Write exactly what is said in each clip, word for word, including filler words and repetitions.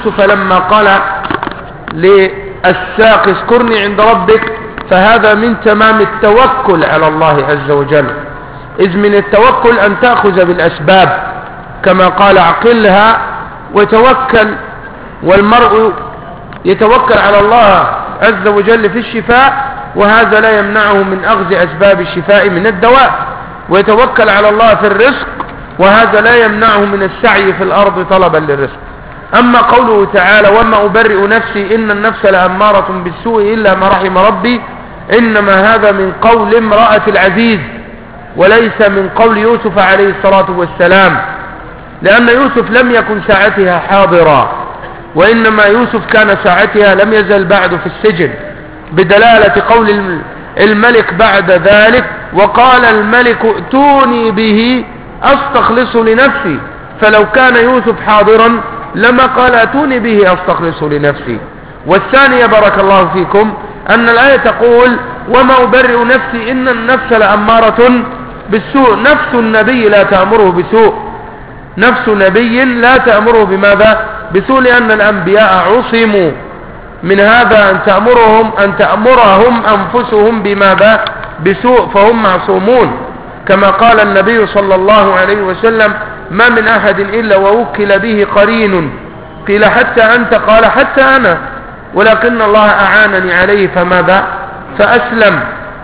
يوسف لما قال للساق اذكرني عند ربك، فهذا من تمام التوكل على الله عز وجل، إذ من التوكل أن تأخذ بالأسباب كما قال عقلها وتوكل. والمرء يتوكل على الله عز وجل في الشفاء، وهذا لا يمنعه من أخذ أسباب الشفاء من الدواء، ويتوكل على الله في الرزق، وهذا لا يمنعه من السعي في الأرض طلبا للرزق. أما قوله تعالى وما أبرئ نفسي إن النفس لأمارة بالسوء إلا ما رحم ربي، إنما هذا من قول امرأة العزيز وليس من قول يوسف عليه الصلاة والسلام، لأن يوسف لم يكن ساعتها حاضرا، وإنما يوسف كان ساعتها لم يزل بعد في السجن، بدلالة قول الملك بعد ذلك وقال الملك ائتوني به أستخلص لنفسي، فلو كان يوسف حاضرا لما قال ائتوني به أستخلص لنفسي. والثانية بارك الله فيكم أن الآية تقول وما أبرئ نفسي إن النفس لأمارة بالسوء، نفس النبي لا تأمره بسوء، نفس نبي لا تأمره بماذا؟ بسوء، لأن الأنبياء عصموا من هذا أن تأمرهم أن تأمرهم أنفسهم بماذا؟ بسوء، فهم معصومون، كما قال النبي صلى الله عليه وسلم ما من أحد إلا ووكل به قرين، قيل حتى أنت؟ قال حتى أنا، ولكن الله أعانني عليه فماذا؟ فأسلم.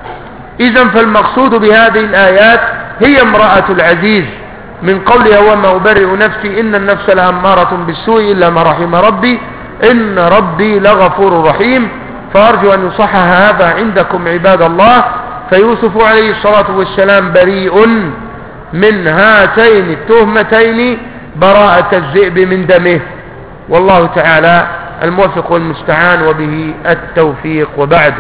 إذن فالمقصود بهذه الآيات هي امرأة العزيز من قولها وما أبرئ نفسي إن النفس لأمارة بالسوء إلا ما رحم ربي إن ربي لغفور رحيم. فأرجو أن يصحح هذا عندكم عباد الله. فيوسف عليه الصلاة والسلام بريء من هاتين التهمتين براءة الذئب من دمه، والله تعالى الموفق والمستعان وبه التوفيق. وبعد،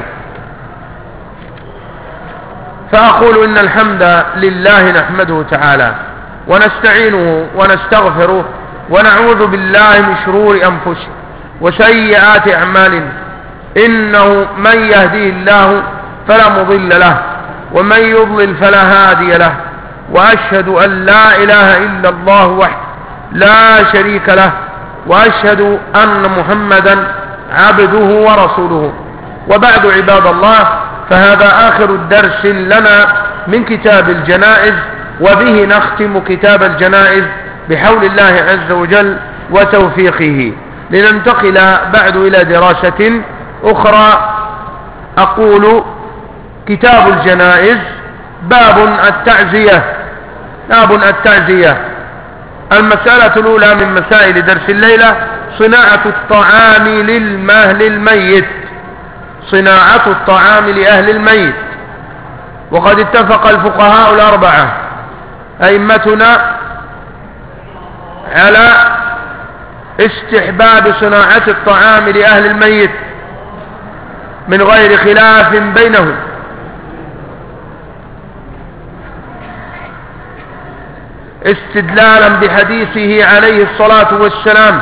فأقول إن الحمد لله نحمده تعالى ونستعينه ونستغفره ونعوذ بالله من شرور أنفسنا وسيئات أعمالنا، إنه من يهديه الله فلا مضل له ومن يضلل فلا هادي له، وأشهد أن لا إله إلا الله وحده لا شريك له، وأشهد أن محمدا عبده ورسوله. وبعد عباد الله، فهذا آخر الدرس لنا من كتاب الجنائز، وبه نختم كتاب الجنائز بحول الله عز وجل وتوفيقه، لننتقل بعد إلى دراسة أخرى. أقول كتاب الجنائز باب التعزية. باب التعزية. المسألة الأولى من مسائل درس الليلة صناعة الطعام للمهل الميت. صناعة الطعام لأهل الميت. وقد اتفق الفقهاء الأربعة أئمتنا على استحباب صناعة الطعام لأهل الميت من غير خلاف بينهم، استدلالا بحديثه عليه الصلاة والسلام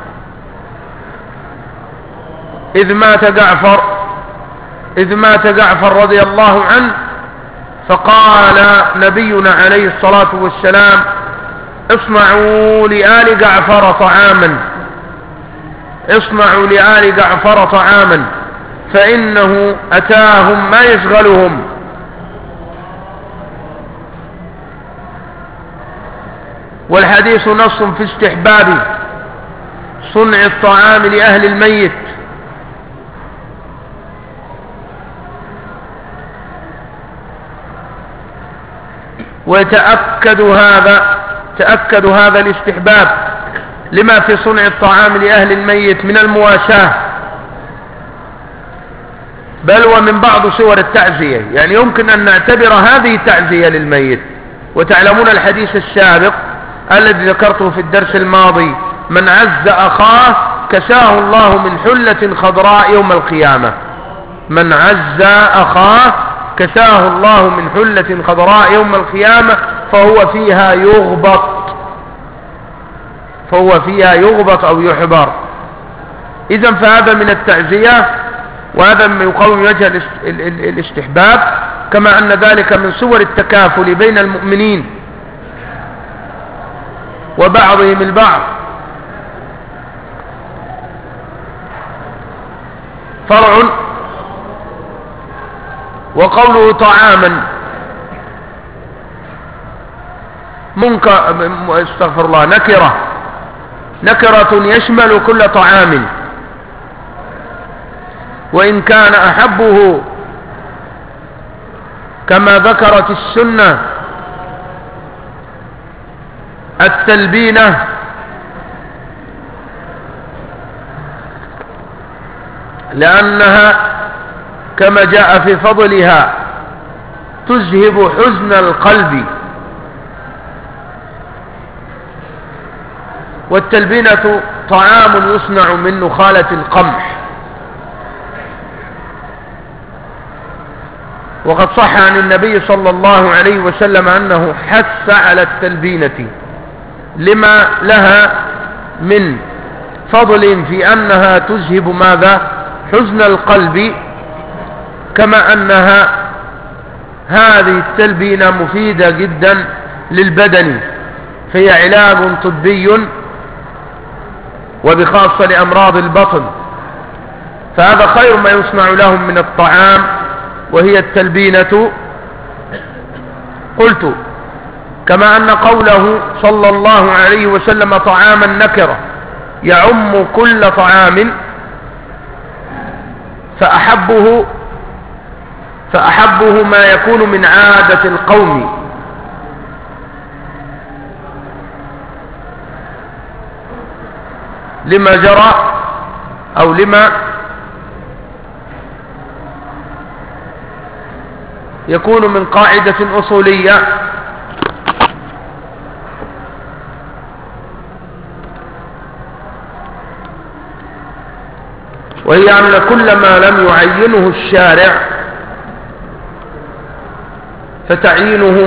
إذ مات جعفر إذ مات جعفر رضي الله عنه، فقال نبينا عليه الصلاة والسلام اصنعوا لآل جعفر طعاما اصنعوا لآل جعفر طعاما فإنه أتاهم ما يشغلهم. والحديث نص في استحباب صنع الطعام لأهل الميت، ويتأكد هذا تأكد هذا الاستحباب لما في صنع الطعام لأهل الميت من المواساة، بل ومن بعض صور التعزية، يعني يمكن أن نعتبر هذه تعزية للميت. وتعلمون الحديث السابق الذي ذكرته في الدرس الماضي من عز أخاه كساه الله من حلة خضراء يوم القيامة. من عز أخاه كساه الله من حلة خضراء يوم القيامة فهو فيها يغبط فهو فيها يغبط أو يحبر. إذن فهذا من التعزية، وهذا من يقوم وجه الاستحباب، كما أن ذلك من صور التكافل بين المؤمنين وبعضهم البعض. فرع. وقوله طعاما منكر، استغفر الله، نكرة نكرة يشمل كل طعام، وإن كان أحبه كما ذكرت السنة التلبينة، لأنها كما جاء في فضلها تذهب حزن القلب. والتلبينة طعام يصنع من نخالة القمح، وقد صح عن النبي صلى الله عليه وسلم أنه حث على التلبينة لما لها من فضل في أنها تذهب ماذا؟ حزن القلب، كما أنها هذه التلبينة مفيدة جدا للبدن، فهي علاج طبي وبخاصة لأمراض البطن، فهذا خير ما يصنع لهم من الطعام وهي التلبينة. قلت كما أن قوله صلى الله عليه وسلم طعاما نكرة يعم كل طعام، فأحبه فأحبه ما يكون من عادة القوم، لما جرى أو لما يكون من قاعدة أصولية وهي أن كل ما لم يعينه الشارع فتعيينه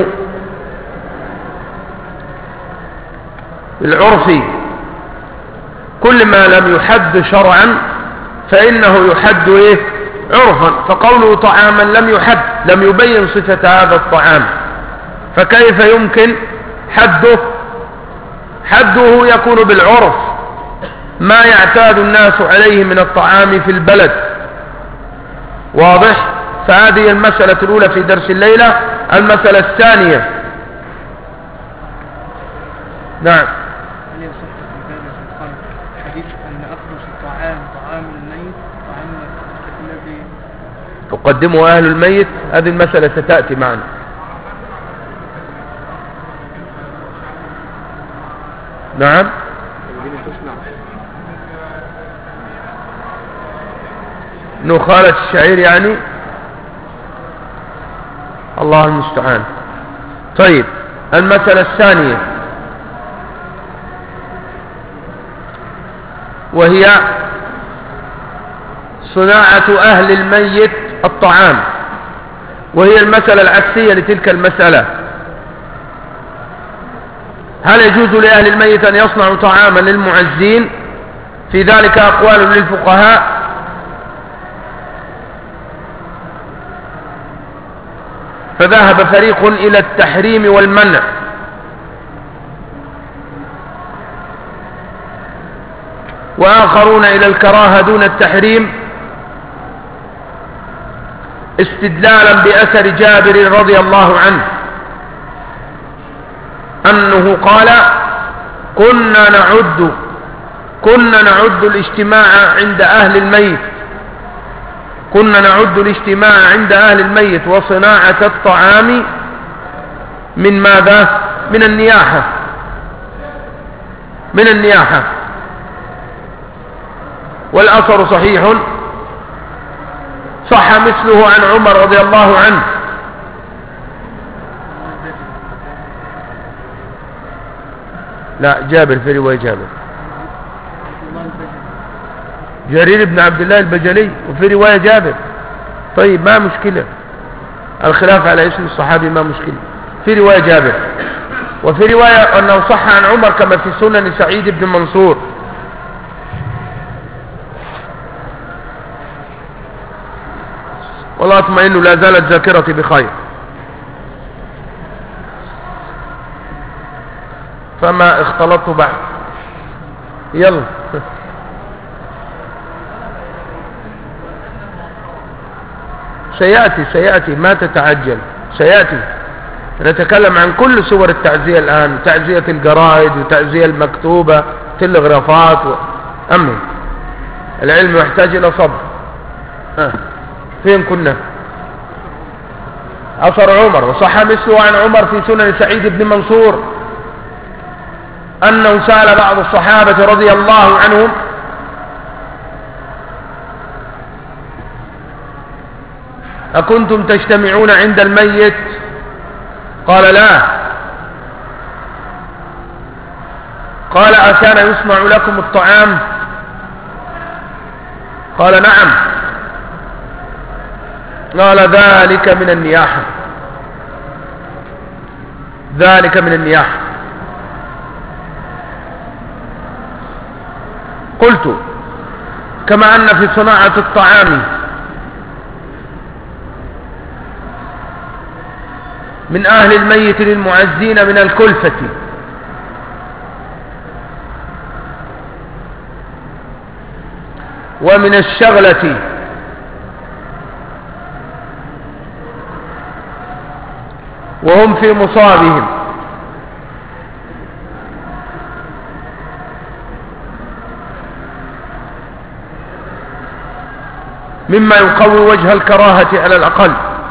بالعرف، كل ما لم يحد شرعا فإنه يحد إيه؟ عرفا. فقوله طعاما لم يحد، لم يبين صفة هذا الطعام، فكيف يمكن حده؟ حده يكون بالعرف، ما يعتاد الناس عليه من الطعام في البلد. واضح؟ فهذه المسألة الأولى في درس الليلة. المسألة الثانية، نعم، هل يصح في باب الخلق حديث أن أخرج الطعام طعام الميت طعام الذي تقدمه أهل الميت؟ هذه المسألة ستأتي معنا. نعم، نخالة الشعير يعني، الله المستعان. طيب، المسألة الثانية وهي صناعة أهل الميت الطعام، وهي المسألة العكسية لتلك المسألة. هل يجوز لأهل الميت أن يصنعوا طعاما للمعزين؟ في ذلك أقوال للفقهاء، فذهب فريق إلى التحريم والمنع، وآخرون إلى الكراهة دون التحريم، استدلالا بأثر جابر رضي الله عنه أنه قال كنا نعد كنا نعد الاجتماع عند أهل الميت كنا نعد الاجتماع عند أهل الميت وصناعة الطعام من ماذا؟ من النياحة من النياحة والأثر صحيح، صح مثله عن عمر رضي الله عنه. لا، جابر، في رواية جابر، جرير بن عبد الله البجلي، وفي رواية جابر. طيب، ما مشكلة، الخلاف على اسم الصحابي ما مشكلة. في رواية جابر، وفي رواية أنه صح عن عمر كما في سنن سعيد بن منصور. والله اطمئن، لا زالت ذاكرتي بخير، فما اختلطت بعد. يلا سيأتي سيأتي ما تتعجل، سيأتي. نتكلم عن كل صور التعزية الآن، تعزية الجرائد وتعزية المكتوبة، تلغرافات و... أمي العلم يحتاج إلى صبر. ها فين كنا؟ أثر عمر. وصح مثله عن عمر في سنن سعيد بن منصور أنه سأل بعض الصحابة رضي الله عنهم أكنتم تجتمعون عند الميت؟ قال لا. قال أكان يصنع لكم الطعام؟ قال نعم. قال ذلك من النياحة، ذلك من النياحة. قلت كما أن في صناعة الطعام من أهل الميت للمعزين من الكلفة ومن الشغلة وهم في مصابهم، مما يقوي وجه الكراهة على الأقل.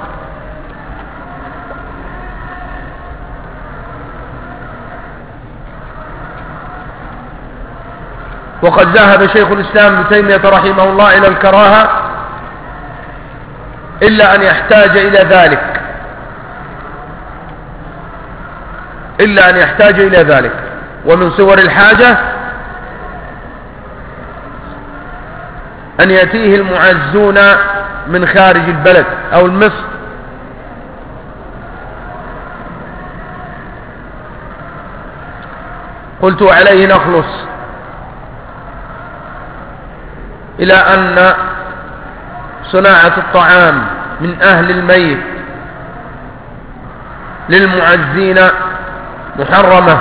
وقد ذهب شيخ الإسلام ابن تيمية رحمه الله إلى الكراهة إلا أن يحتاج إلى ذلك، إلا أن يحتاج إلى ذلك. ومن صور الحاجة أن يأتيه المعزون من خارج البلد أو المصر، قلت عليه نخلص إلى أن صناعة الطعام من أهل الميت للمعزين محرمة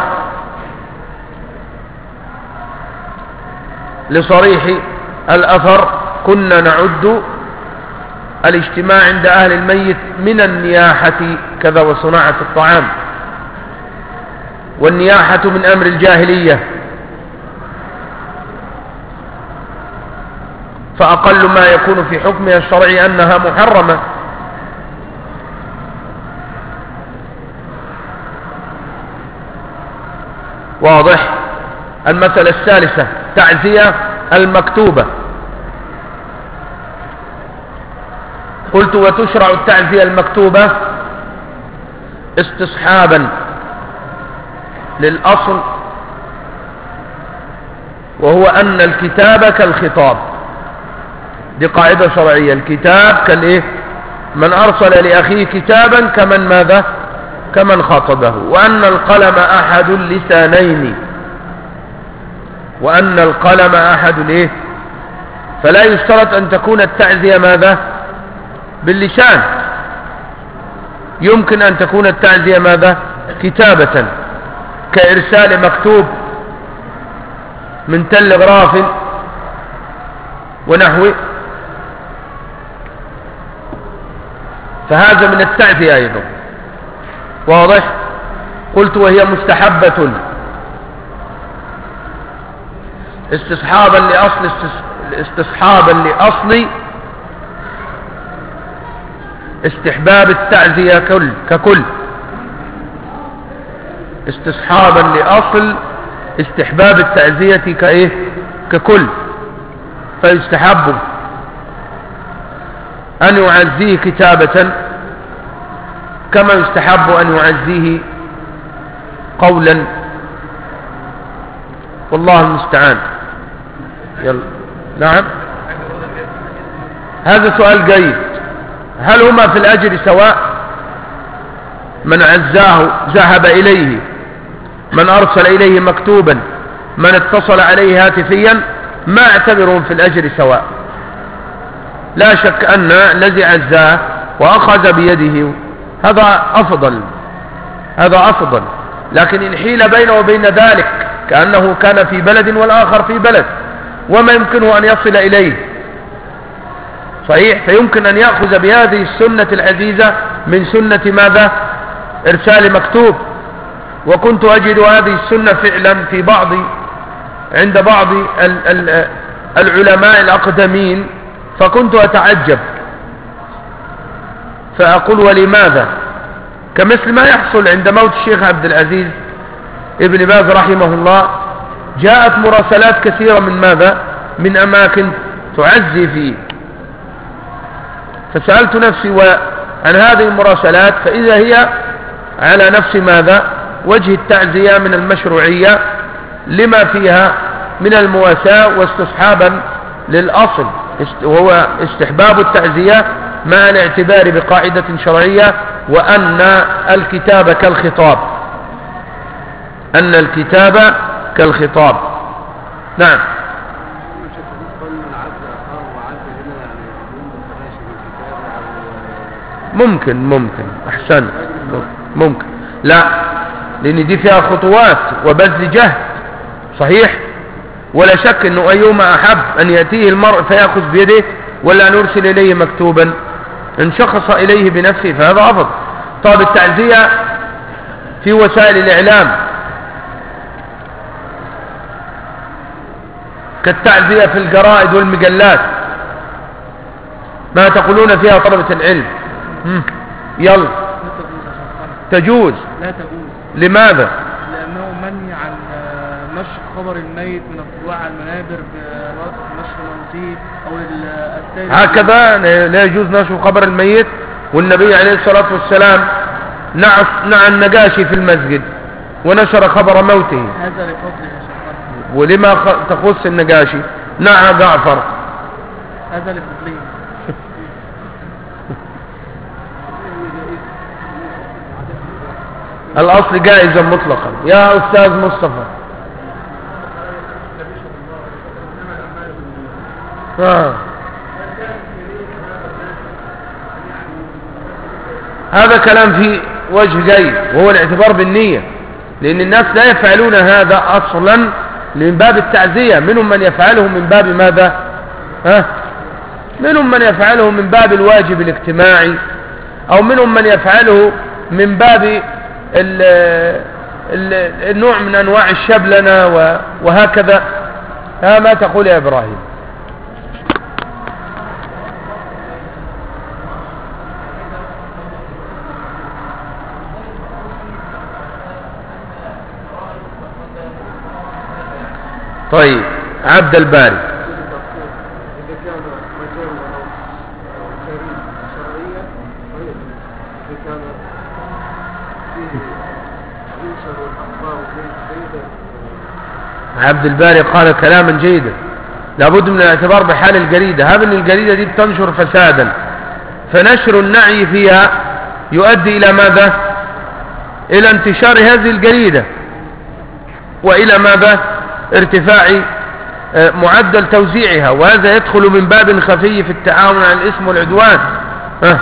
لصريح الأثر كنا نعد الاجتماع عند أهل الميت من النياحة كذا وصناعة الطعام، والنياحة من أمر الجاهلية، فأقل ما يكون في حكمها الشرعي أنها محرمة. واضح؟ المسألة الثالثة تعزية المكتوبة. قلت وتشرع التعزية المكتوبة استصحابا للأصل، وهو أن الكتاب كالخطاب. دي قاعدة شرعية، الكتاب كالإيه؟ من أرسل لأخيه كتابا كمن ماذا؟ كمن خاطبه. وأن القلم أحد اللسانين، وأن القلم أحد الإيه؟ فلا يشترط أن تكون التعزية ماذا؟ باللسان، يمكن أن تكون التعزية ماذا؟ كتابة، كإرسال مكتوب من تلغراف ونحوه، فهذا من التعزية أيضا. واضح؟ قلت وهي مستحبة استصحابا لأصل استصحابا لأصل استحباب التعزية كل ككل، استصحابا لأصل استحباب التعزية كإيه؟ ككل. فيستحب أن يعزيه كتابة كما يستحب أن يعزيه قولا، والله المستعان. يلا. نعم، هذا سؤال جيد. هل هما في الأجر سواء؟ من عزاه ذهب إليه، من أرسل إليه مكتوبا، من اتصل عليه هاتفيا، ما اعتبرهم في الأجر سواء. لا شك أن الذي عزاه وأخذ بيده هذا أفضل، هذا أفضل. لكن إن حيل بينه وبين ذلك كأنه كان في بلد والآخر في بلد وما يمكنه أن يصل إليه، صحيح؟ فيمكن أن يأخذ بهذه السنة العزيزة من سنة ماذا؟ إرسال مكتوب. وكنت أجد هذه السنة فعلا في بعض عند بعض ال ال العلماء الأقدمين، فكنت أتعجب فأقول ولماذا؟ كمثل ما يحصل عند موت الشيخ عبد العزيز ابن باز رحمه الله، جاءت مراسلات كثيرة من ماذا؟ من أماكن تعزي فيه. فسألت نفسي عن هذه المراسلات، فإذا هي على نفس ماذا؟ وجه التعزية من المشروعية لما فيها من المواساة واستصحابا للأصل، وهو استحباب التعزية مع الاعتبار بقاعدة شرعية، وأن الكتاب كالخطاب، أن الكتاب كالخطاب. نعم. ممكن ممكن أحسن ممكن، لا، لأن دي فيها خطوات وبذل جهد. صحيح؟ ولا شك أنه أيهما أحب أن يأتيه المرء فيأخذ بيده ولا أن يرسل إليه مكتوبا؟ إن شخص إليه بنفسه فهذا أفضل. طب التعزية في وسائل الإعلام كالتعزية في الجرائد والمجلات، ما تقولون فيها طلبة العلم؟ يلا. تجوز؟ لا تجوز. لماذا؟ لأنه منهي عن نشر خبر الميت من الطباعة على المنابر بنشر موته أو التالي. هكذا لا يجوز نشر خبر الميت، والنبي عليه الصلاة والسلام نعى نعى النجاشي في المسجد ونشر خبر موته. هذا لفضله يا شيخ. ولما تخص النجاشي نعى جعفر؟ هذا لفضله. الأصل جائزا مطلقا يا أستاذ مصطفى. آه. هذا كلام في وجه جيد، وهو الاعتبار بالنية، لأن الناس لا يفعلون هذا أصلا من باب التعزية. منهم من يفعله من باب ماذا؟ ها؟ منهم من يفعله من باب الواجب الاجتماعي، أو منهم من يفعله من باب ال ال النوع من أنواع الشبلنة وهكذا. ها ما تقول يا إبراهيم؟ طيب عبد الباري، عبد الباري قال كلاما جيدا، لابد من الاعتبار بحال الجريدة. هذا الجريدة دي بتنشر فسادا، فنشر النعي فيها يؤدي إلى ماذا؟ إلى انتشار هذه الجريدة، وإلى ماذا؟ ارتفاع معدل توزيعها، وهذا يدخل من باب خفي في التعاون على الإثم والعدوان. ها.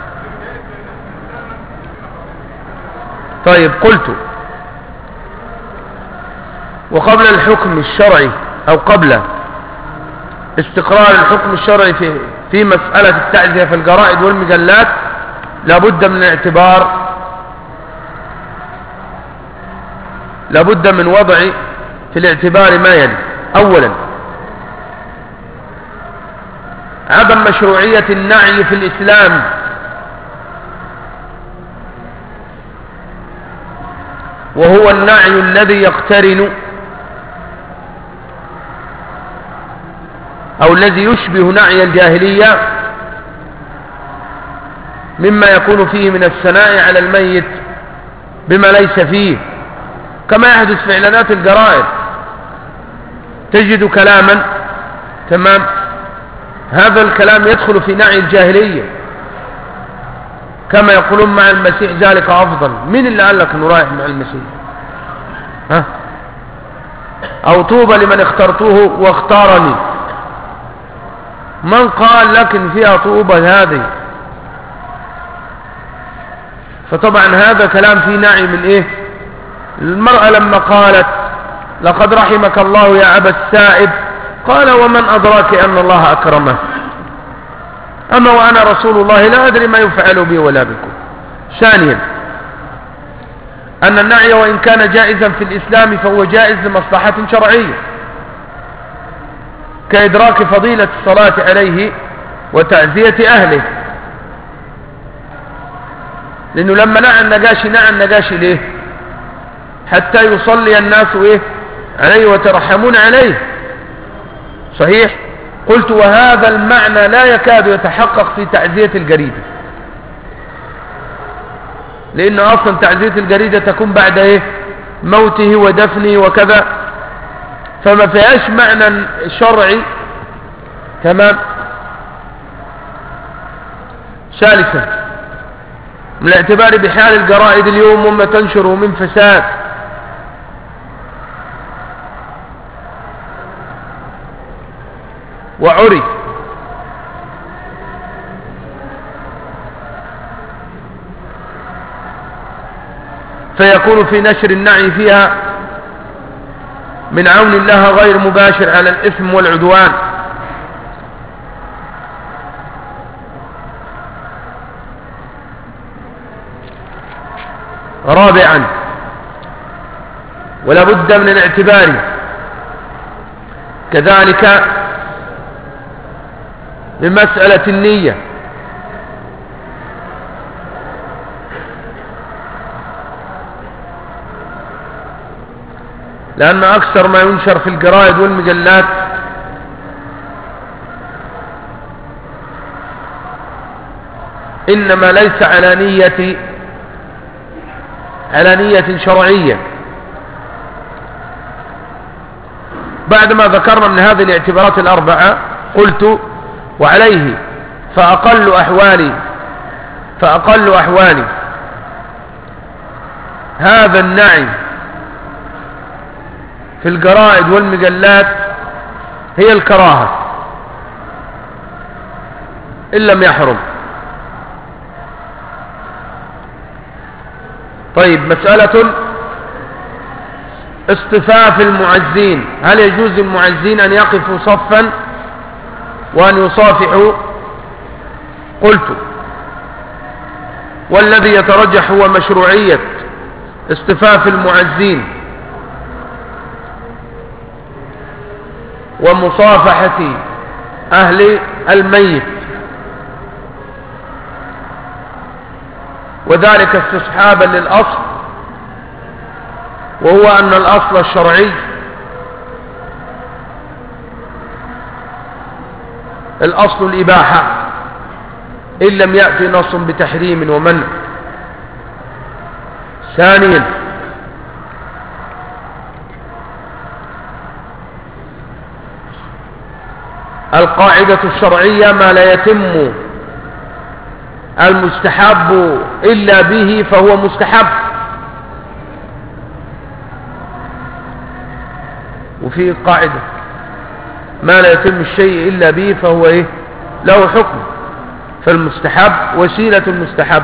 طيب قلت وقبل الحكم الشرعي أو قبل استقرار الحكم الشرعي في في مسألة التعزية في الجرائد والمجلات لابد من الاعتبار، لابد من وضع في الاعتبار ما يلي. أولا عدم مشروعية النعي في الإسلام، وهو النعي الذي يقترن أو الذي يشبه نعي الجاهلية، مما يكون فيه من الثناء على الميت بما ليس فيه، كما يحدث في إعلانات الجرائد. تجد كلاما تمام، هذا الكلام يدخل في نعي الجاهلية، كما يقولون مع المسيح ذلك أفضل. مين اللي قال لك انه رايح مع المسيح؟ ها؟ أو طوبى لمن اخترته واختارني، من قال لك ان فيها طوبى هذه؟ فطبعا هذا كلام فيه نعي من ايه؟ المرأة لما قالت لقد رحمك الله يا أبا السائب، قال ومن أدراك أن الله أكرمه؟ أما وأنا رسول الله لا أدري ما يفعل بي ولا بكم. ثانيا أن النعي وإن كان جائزا في الإسلام فهو جائز لمصلحة شرعية، كإدراك فضيلة الصلاة عليه وتعزية أهله، لأنه لما نعى النجاشي نعى النجاشي ليه؟ حتى يصلي الناس إيه؟ عليه وترحمون عليه. صحيح؟ قلت وهذا المعنى لا يكاد يتحقق في تعزية الجريدة، لأن أصلا تعزية الجريدة تكون بعد إيه؟ موته ودفنه وكذا، فما فيهاش معنى شرعي. تمام. ثالثا من الاعتبار بحال الجرائد اليوم وما تنشره من فساد، وعري فيكون في نشر النعي فيها من عون الله غير مباشر على الإثم والعدوان. رابعا ولا بد من الاعتبار كذلك بمسألة النية، لأن أكثر ما ينشر في الجرائد والمجلات إنما ليس على نية على نية شرعية. بعدما ذكرنا من هذه الاعتبارات الأربعة قلت وعليه فأقل أحوالي فأقل أحوالي هذا النعي في الجرائد والمجلات هي الكراهة إن لم يحرم. طيب مسألة اصطفاف المعزين، هل يجوز للمعزين أن يقفوا صفا وأن يصافحوا؟ قلت والذي يترجح هو مشروعية اصطفاف المعزين ومصافحة أهل الميت، وذلك استصحابا للأصل، وهو أن الأصل الشرعي الأصل الإباحة إن لم يأتي نص بتحريم ومنع. ثانيا القاعدة الشرعية ما لا يتم المستحب إلا به فهو مستحب، وفي قاعدة ما لا يتم الشيء إلا به فهو إيه؟ له حكم. فالمستحب وسيلة المستحب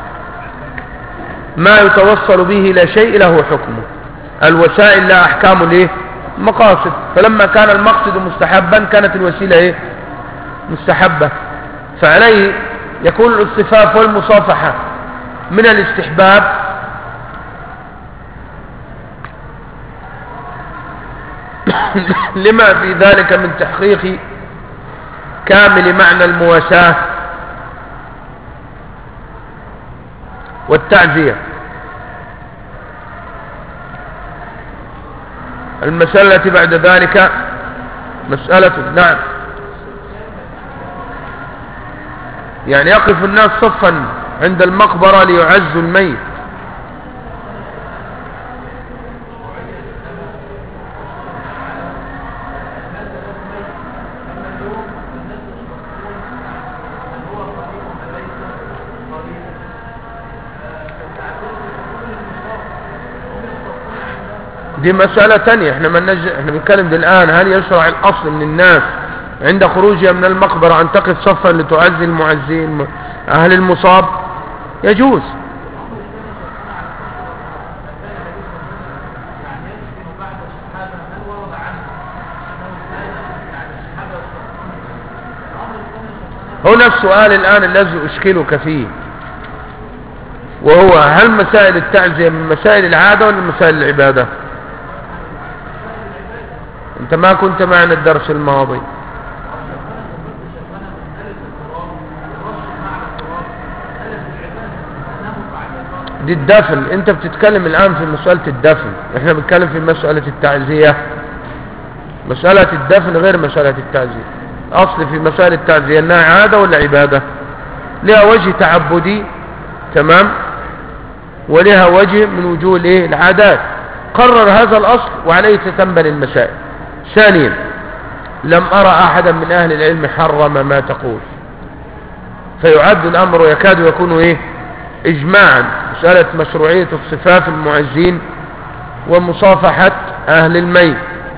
ما يتوصل به إلى شيء له حكمه، الوسائل لا أحكام ليه مقاصد، فلما كان المقصد مستحبا كانت الوسيلة إيه؟ مستحبة. فعليه يكون الاصطفاف والمصافحة من الاستحباب لما في ذلك من تحقيق كامل معنى المواساة والتعزية. المسألة التي بعد ذلك مسألة نعم يعني يقف الناس صفا عند المقبرة ليعزوا الميت. دي مسألة تانية، احنا ما نج... احنا بنتكلم الآن هل يشرع الأصل من الناس عند خروجها من المقبرة أن تقف صفا لتعزي المعزين أهل المصاب؟ يجوز. هو هنا السؤال الآن الذي أشكلك فيه، وهو هل مسائل التعزية من مسائل العادة ولا من مسائل العبادة؟ انت ما كنت معنا الدرس الماضي. دي الدفن، انت بتتكلم الآن في مسألة الدفن، احنا بنتكلم في مسألة التعزية. مسألة الدفن غير مسألة التعزية. اصل في مسألة التعزية انها عادة ولا عبادة؟ لها وجه تعبدي، تمام، ولها وجه من وجوه الايه العادات. قرر هذا الاصل وعليه تتنبل المسائل. ثانيا، لم ارى احدا من اهل العلم حرم ما تقول، فيعد الامر يكاد يكون ايه اجماعا. مسألة مشروعية الصفاف المعزين ومصافحة اهل الميت.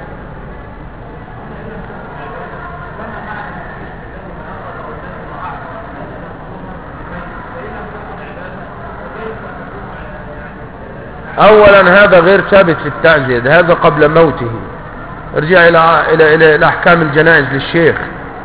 اولا هذا غير ثابت في التعزية، هذا قبل موته. ارجع الى الى الى, إلى احكام الجنائز للشيخ.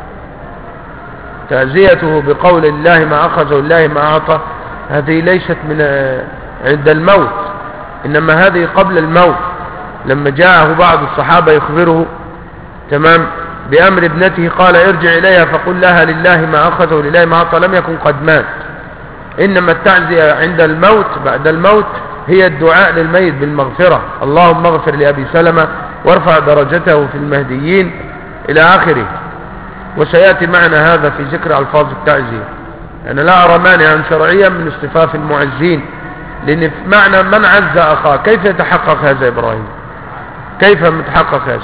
تعزيته بقول الله ما اخذ والله ما اعطى هذه ليست من عند الموت، انما هذه قبل الموت، لما جاءه بعض الصحابة يخبره، تمام، بامر ابنته قال ارجع اليها فقل لها لله ما اخذ ولله ما اعطى، لم يكن قد مات. انما التعزية عند الموت بعد الموت هي الدعاء للميت بالمغفرة، اللهم اغفر لأبي سلمة وارفع درجته في المهديين إلى آخره. وسيأتي معنا هذا في ذكر ألفاظ التعزية. أنا لا أرى مانعا شرعيا من اصطفاف المعزين، لأن معنى من عز أخاه كيف يتحقق هذا إبراهيم؟ كيف يتحقق هذا؟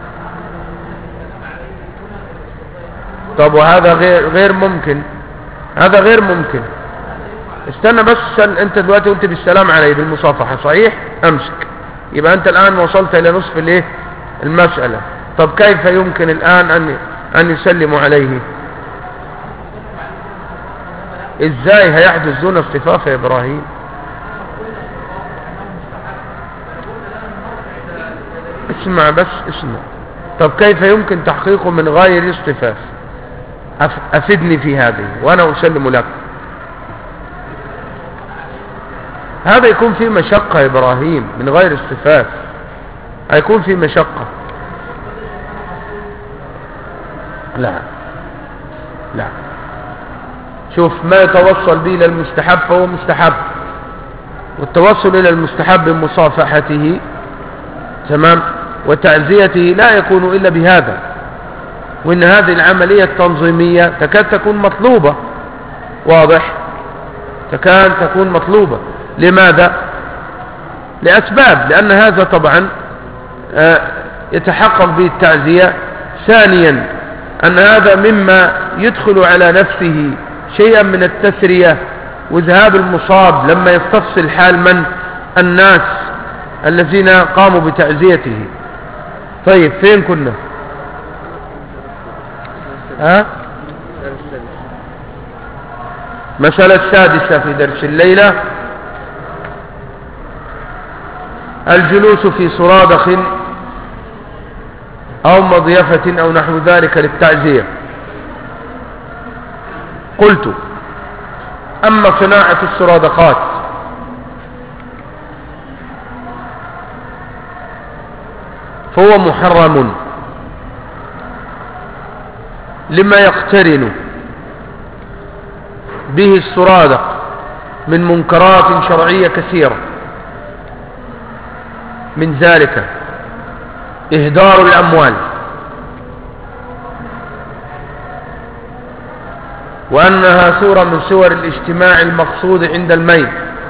طب وهذا غير, غير ممكن، هذا غير ممكن. استنى بس، انت دلوقتي قلت بالسلام عليه بالمصافحة، صحيح؟ امسك. يبقى انت الان وصلت الى نصف الايه المسألة. طب كيف يمكن الان ان ان يسلموا عليه؟ ازاي هيحدث دون اصطفاف يا ابراهيم؟ اسمع بس اسمع. طب كيف يمكن تحقيقه من غير اصطفاف؟ افدني في هذه وانا اسلم لك. هذا يكون فيه مشقة يا إبراهيم من غير اصطفاف، هيكون فيه مشقة. لا لا، شوف، ما يتوصل به إلى المستحب فهو مستحب، والتوصل إلى المستحب بمصافحته، تمام، وتعزيته لا يكون إلا بهذا. وإن هذه العملية التنظيمية تكاد تكون مطلوبة، واضح، تكاد تكون مطلوبة. لماذا؟ لأسباب، لأن هذا طبعا يتحقق به التعزية. ثانيا، أن هذا مما يدخل على نفسه شيئا من التسرية وذهاب المصاب لما يستفصل حال من الناس الذين قاموا بتعزيته. طيب فين كنا؟ ها؟ مسألة السادسة في درس الليلة: الجلوس في صرادخ أو مضيفة أو نحو ذلك للتعزية. قلت: أما صناعة الصرادقات فهو محرم لما يقترن به الصرادق من منكرات شرعية كثيرة، من ذلك إهدار الأموال، وأنها صورة من صور الاجتماع المقصود عند الميت.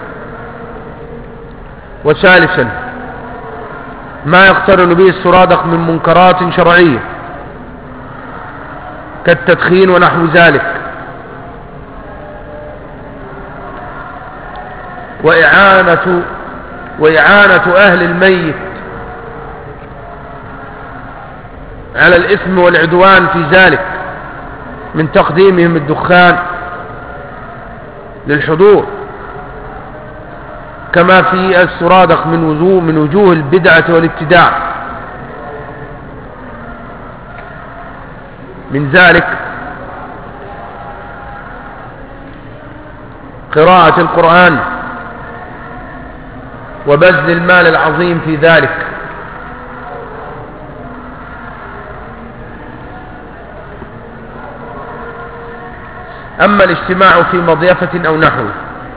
وثالثا ما يقترن به الصرادق من منكرات شرعية كالتدخين ونحو ذلك، وإعانة وإعانة أهل الميت على الإثم والعدوان في ذلك من تقديمهم الدخان للحضور، كما في الصرادق من وجوه من وجوه البدعة والابتداع. من ذلك قراءة القرآن وبذل المال العظيم في ذلك. أما الاجتماع في مضيفة أو نحوه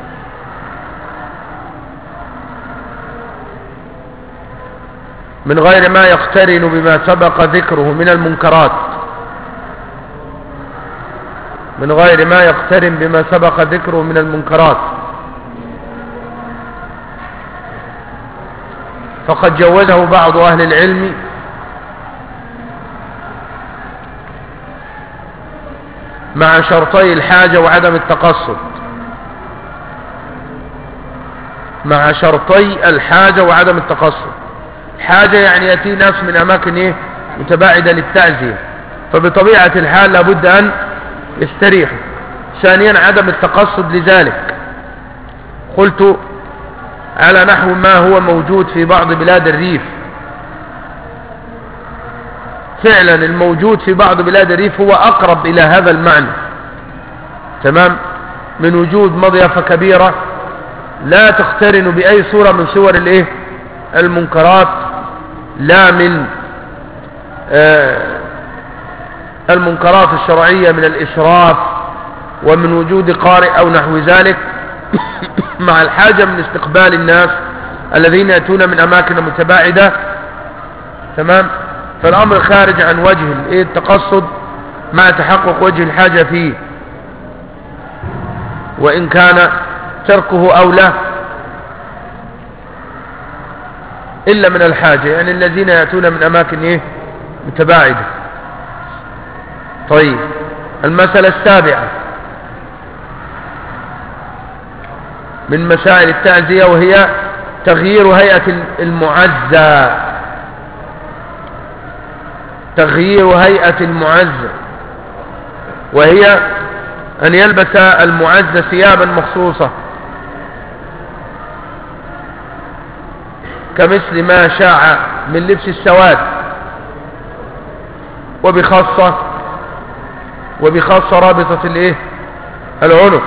من غير ما يقترن بما سبق ذكره من المنكرات من غير ما يقترن بما سبق ذكره من المنكرات فقد جوزه بعض أهل العلم مع شرطي الحاجة وعدم التقصد مع شرطي الحاجة وعدم التقصد. حاجة يعني يأتي ناس من أماكن إيه متباعدة للتعزية، فبطبيعة الحال لابد أن يستريحوا. ثانيا عدم التقصد لذلك، قلت على نحو ما هو موجود في بعض بلاد الريف. فعلا الموجود في بعض بلاد الريف هو أقرب إلى هذا المعنى، تمام، من وجود مضيفة كبيرة لا تقترن بأي صورة من صور الايه المنكرات، لا من آه المنكرات الشرعية من الإسراف ومن وجود قارئ أو نحو ذلك مع الحاجة من استقبال الناس الذين يأتون من أماكن متباعدة، تمام. فالأمر خارج عن وجه التقصد مع تحقق وجه الحاجة فيه، وإن كان تركه أولى إلا من الحاجة، يعني الذين يأتون من أماكن إيه متباعدة. طيب المسألة السابعة من مسائل التعزية وهي تغيير هيئة المعزى تغيير هيئة المعزى وهي أن يلبس المعزى ثيابا مخصوصة كمثل ما شاع من لبس السواد، وبخاصة وبخاصة رابطة الايه العنق،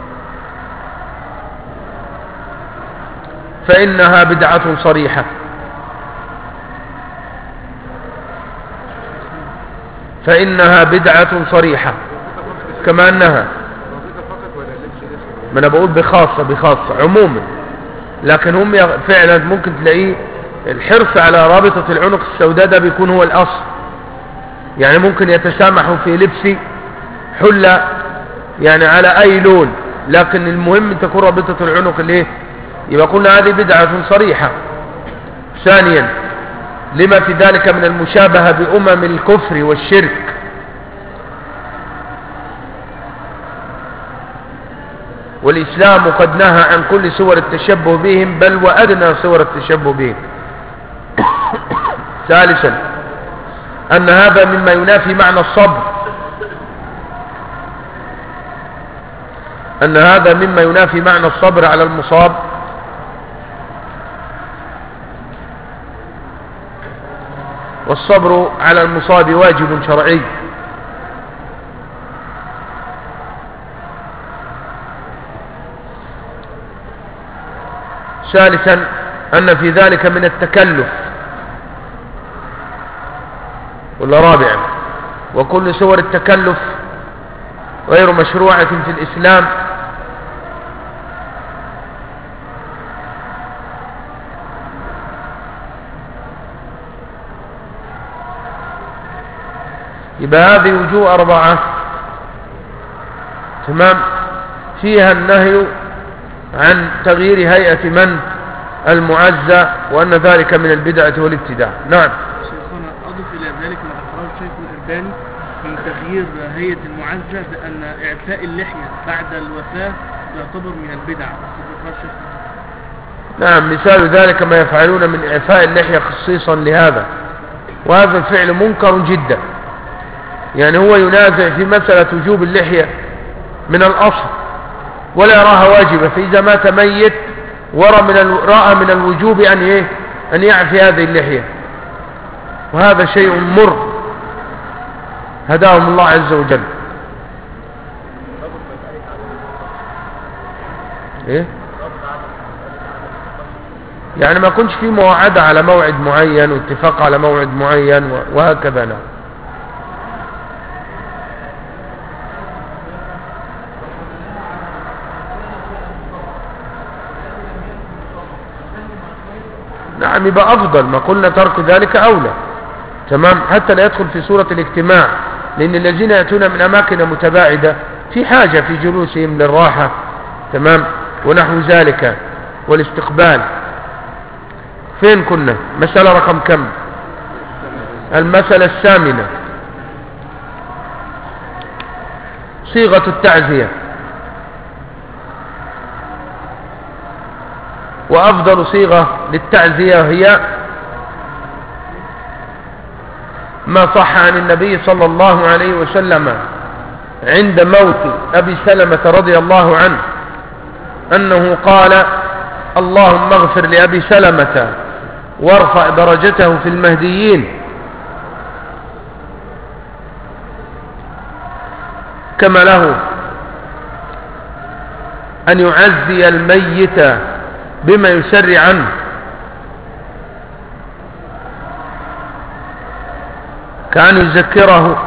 فإنها بدعة صريحة فإنها بدعة صريحة كما أنها، ما أنا بقول بخاصة بخاصة عموما، لكن هم فعلا ممكن تلاقيه الحرص على رابطة العنق السوداء ده بيكون هو الأصل، يعني ممكن يتسامحوا في لبس حلة يعني على أي لون، لكن المهم تكون رابطة العنق الايه، يبقى قلنا هذه بدعة صريحة. ثانيا لما في ذلك من المشابهة بأمم الكفر والشرك، والإسلام قد نهى عن كل صور التشبه بهم، بل وأدنى صور التشبه بهم. ثالثا أن هذا مما ينافي معنى الصبر أن هذا مما ينافي معنى الصبر على المصاب، والصبر على المصاب واجب شرعي. ثالثا أن في ذلك من التكلف. ولا رابعا وكل صور التكلف غير مشروعة في الإسلام، يبقى هذه وجوه أربعة، تمام، فيها النهي عن تغيير هيئة من المعزى، وأن ذلك من البدعة والابتداع. نعم شيخنا أضف إلى ذلك ما أخرجه الشيخ الألباني من تغيير هيئة المعزى بأن إعفاء اللحية بعد الوفاة يعتبر من البدع. نعم، مثال ذلك ما يفعلون من إعفاء اللحية خصيصا لهذا، وهذا الفعل منكر جدا، يعني هو ينازع في مسألة وجوب اللحية من الأصل ولا يراها واجبة، فإذا مات ميت ورى من ال... رأى من الوجوب أن إيه أن يعفي هذه اللحية، وهذا شيء مر هداهم الله عز وجل. ايه يعني ما كنش في موعدة على موعد معين واتفاق على موعد معين وهكذا. نعم. نعم يبقى أفضل، ما قلنا ترك ذلك أولى. تمام، حتى لا يدخل في صورة الاجتماع، لأن الذين يأتون من أماكن متباعدة في حاجة في جلوسهم للراحة. تمام، ونحو ذلك والاستقبال. فين كنا؟ مسألة رقم كم؟ المسألة الثامنة، صيغة التعزية. وأفضل صيغة للتعزية هي ما صح عن النبي صلى الله عليه وسلم عند موت أبي سلمة رضي الله عنه أنه قال: اللهم اغفر لأبي سلمة وارفع درجته في المهديين، كما له أن يعزي الميت بما يسر عنه، كأن يذكره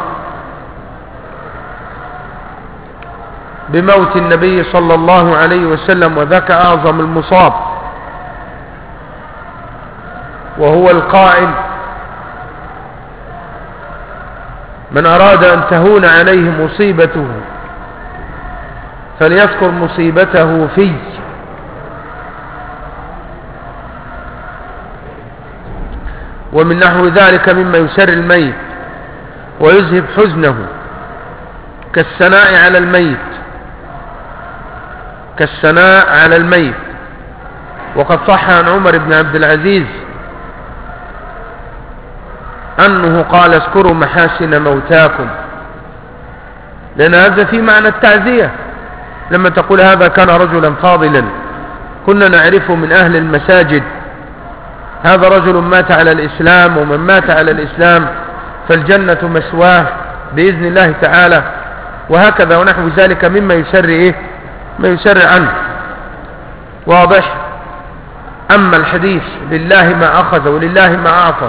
بموت النبي صلى الله عليه وسلم، وذاك أعظم المصاب، وهو القائل: من أراد أن تهون عليه مصيبته فليذكر مصيبته فيه. ومن نحو ذلك مما يسر الميت ويذهب حزنه كالثناء على الميت كالثناء على الميت وقد صح عن عمر بن عبد العزيز أنه قال: اذكروا محاسن موتاكم، لأن هذا في معنى التعزية. لما تقول هذا كان رجلا فاضلا كنا نعرفه من أهل المساجد، هذا رجل مات على الإسلام، ومن مات على الإسلام فالجنة مسواه بإذن الله تعالى، وهكذا ونحو ذلك مما يسر إيه؟ ما يسر عنه. واضح؟ أما الحديث لله ما أخذ ولله ما أعطى،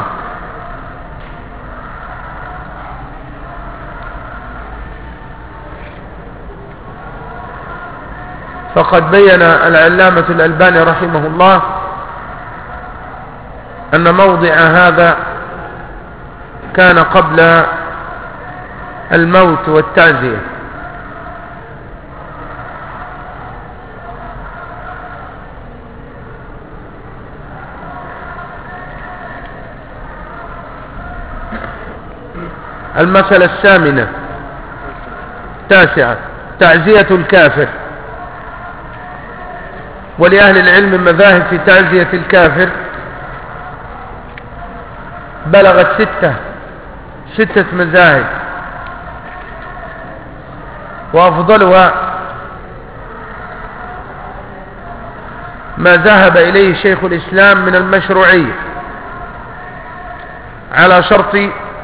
فقد بين العلامة الألباني رحمه الله أن موضع هذا كان قبل الموت والتعزية. المسألة الثامنة تاسعة، تعزية الكافر. ولأهل العلم مذاهب في تعزية الكافر بلغت ستة ستة مذاهب، وأفضلها ما ذهب إليه شيخ الإسلام من المشروعية، على شرط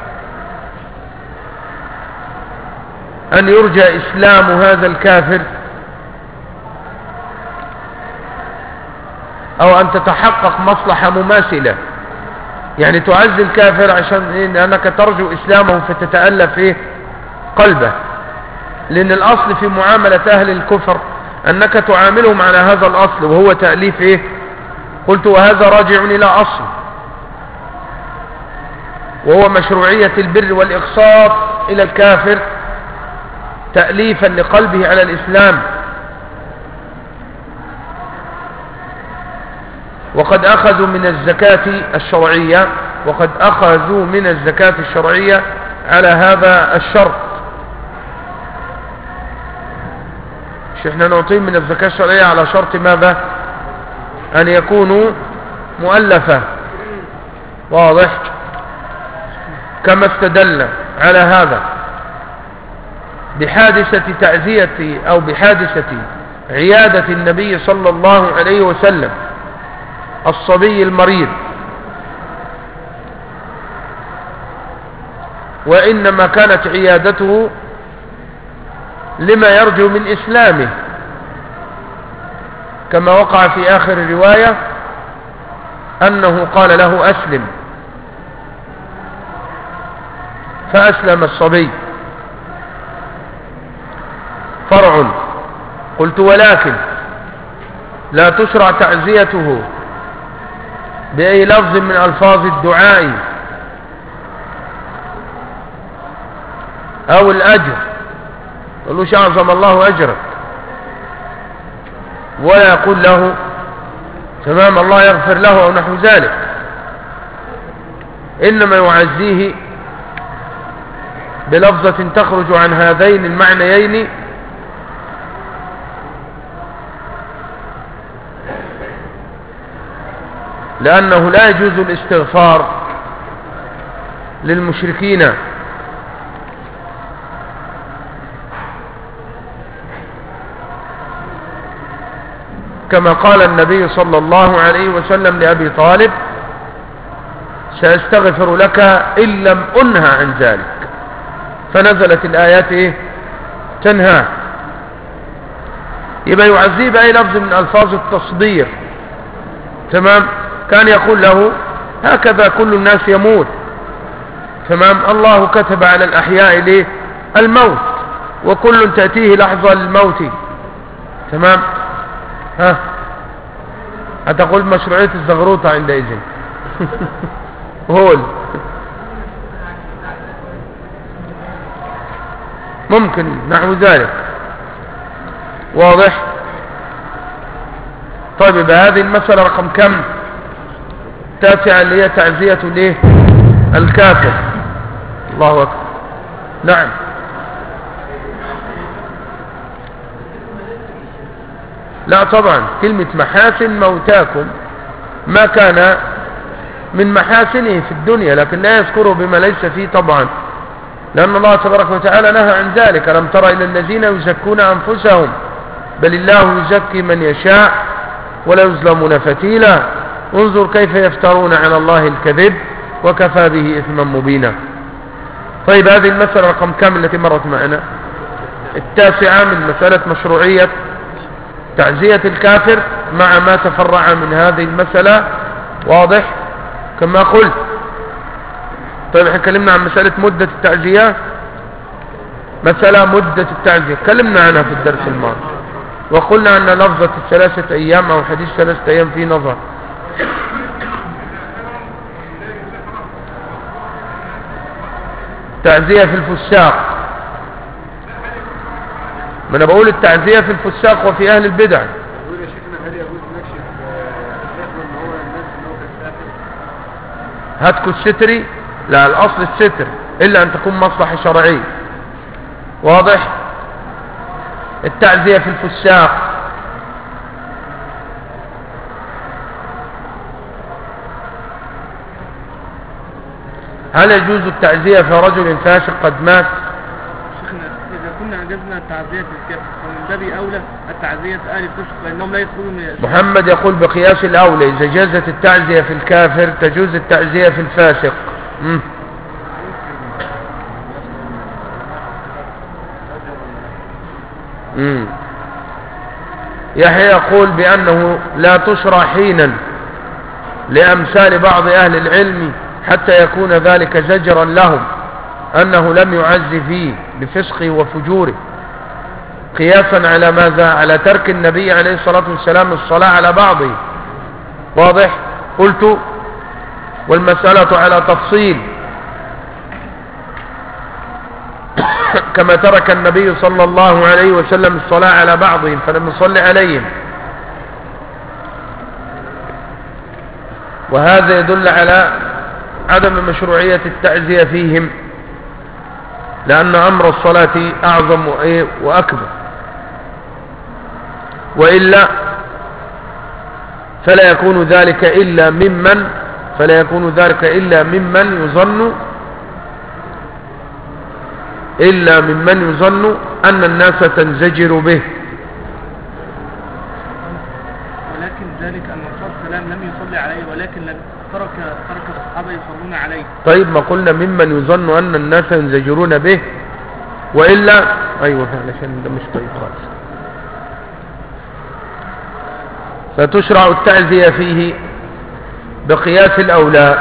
أن يرجى إسلام هذا الكافر أو أن تتحقق مصلحة مماثلة. يعني تعزي الكافر عشان أنك ترجو إسلامه فتتألف إيه؟ قلبه. لأن الأصل في معاملة أهل الكفر أنك تعاملهم على هذا الأصل، وهو تأليف إيه؟ قلت وهذا راجع إلى أصل، وهو مشروعية البر والإقساط إلى الكافر تأليفا لقلبه على الإسلام. وقد أخذوا من الزكاة الشرعية وقد أخذوا من الزكاة الشرعية على هذا الشرط. مش احنا نعطيهم من الزكاة الشرعية على شرط ماذا؟ أن يكونوا مؤلفة. واضح؟ كما استدل على هذا بحادثة تعزية أو بحادثة عيادة النبي صلى الله عليه وسلم الصبي المريض، وإنما كانت عيادته لما يرجو من إسلامه، كما وقع في آخر الرواية أنه قال له أسلم، فأسلم الصبي. فرع. قلت ولكن لا تشرع تعزيته بأي لفظ من ألفاظ الدعاء أو الأجر، قالوش أعظم الله أجرك، ولا يقول له تمام الله يغفر له أو نحو ذلك، إنما يعزيه بلفظة تخرج عن هذين المعنيين لأنه لا يجوز الاستغفار للمشركين، كما قال النبي صلى الله عليه وسلم لأبي طالب سأستغفر لك إن لم أنهى عن ذلك، فنزلت الآيات إيه؟ تنهى. يبقى يعزيه بأي لفظ من ألفاظ التصدير، تمام. كان يقول له هكذا كل الناس يموت، تمام. الله كتب على الأحياء ليه؟ الموت، وكل تأتيه لحظة للموت، تمام. ها هتقول مشروعية الزغروطة عندئذ هول ممكن نحو ذلك، واضح. طيب هذه المسألة رقم كم؟ تاسعة، اللي هي تعزية ليه الكافر. الله أكبر. نعم. لا طبعا، كلمة محاسن موتاكم ما كان من محاسنه في الدنيا، لكن لا يذكره بما ليس فيه طبعا، لأن الله تبارك وتعالى نهى عن ذلك. لم تر إلى الذين يزكون أنفسهم بل الله يزكي من يشاء ولا يظلمون فتيلا، انظر كيف يفترون على الله الكذب وكفى به إثما مبينا. طيب هذه المسألة رقم كم التي مرت معنا؟ التاسعة من مسألة مشروعية تعزية الكافر مع ما تفرع من هذه المسألة، واضح كما قلت. طيب احنا اتكلمنا عن مسألة مدة التعزية، مسألة مدة التعزية اتكلمنا عنها في الدرس الماضي، وقلنا أن لفظة الثلاثة أيام أو حديث ثلاثة أيام في نظر. تعزية في الفساق، ما أنا بقول التعزية في الفساق وفي أهل البدع. هتك الستري، لا الأصل الستر إلا أن تكون مصلحة شرعية، واضح. التعزية في الفساق، هل يجوز التعزية في رجل فاسق قد مات؟ شيخنا إذا كنا أجزنا التعزية في الكافر فمن باب أولى التعزية في أهل الفسق فإنهم لا يدخلون من الإسلام. محمد يقول بقياس الأولى إذا جازت التعزية في الكافر تجوز التعزية في الفاسق. مم. مم. يحيى يقول بأنه لا تشرع حينا لأمثال بعض أهل العلم حتى يكون ذلك زجرا لهم أنه لم يعز فيه بفسقه وفجوره، قياسا على ماذا؟ على ترك النبي عليه الصلاة والسلام الصلاة على بعضه، واضح. قلت والمسألة على تفصيل كما ترك النبي صلى الله عليه وسلم الصلاة على بعضهم فلم يصلي عليهم، وهذا يدل على عدم مشروعية التعزية فيهم، لأن أمر الصلاة أعظم وأكبر، وإلا فلا يكون ذلك إلا ممن فلا يكون ذلك إلا ممن يظن إلا ممن يظن أن الناس تنزجر به. ولكن ذلك أن الرسول صلى الله عليه وسلم لم يصلي عليه، ولكن لم ترك ترك الصحابة يصلون عليه. طيب ما قلنا ممن يظن أن الناس ينزجرون به، وإلا أيوة علشان ده مش طيب خالص. فتشرع التعزية فيه بقياس الأولى.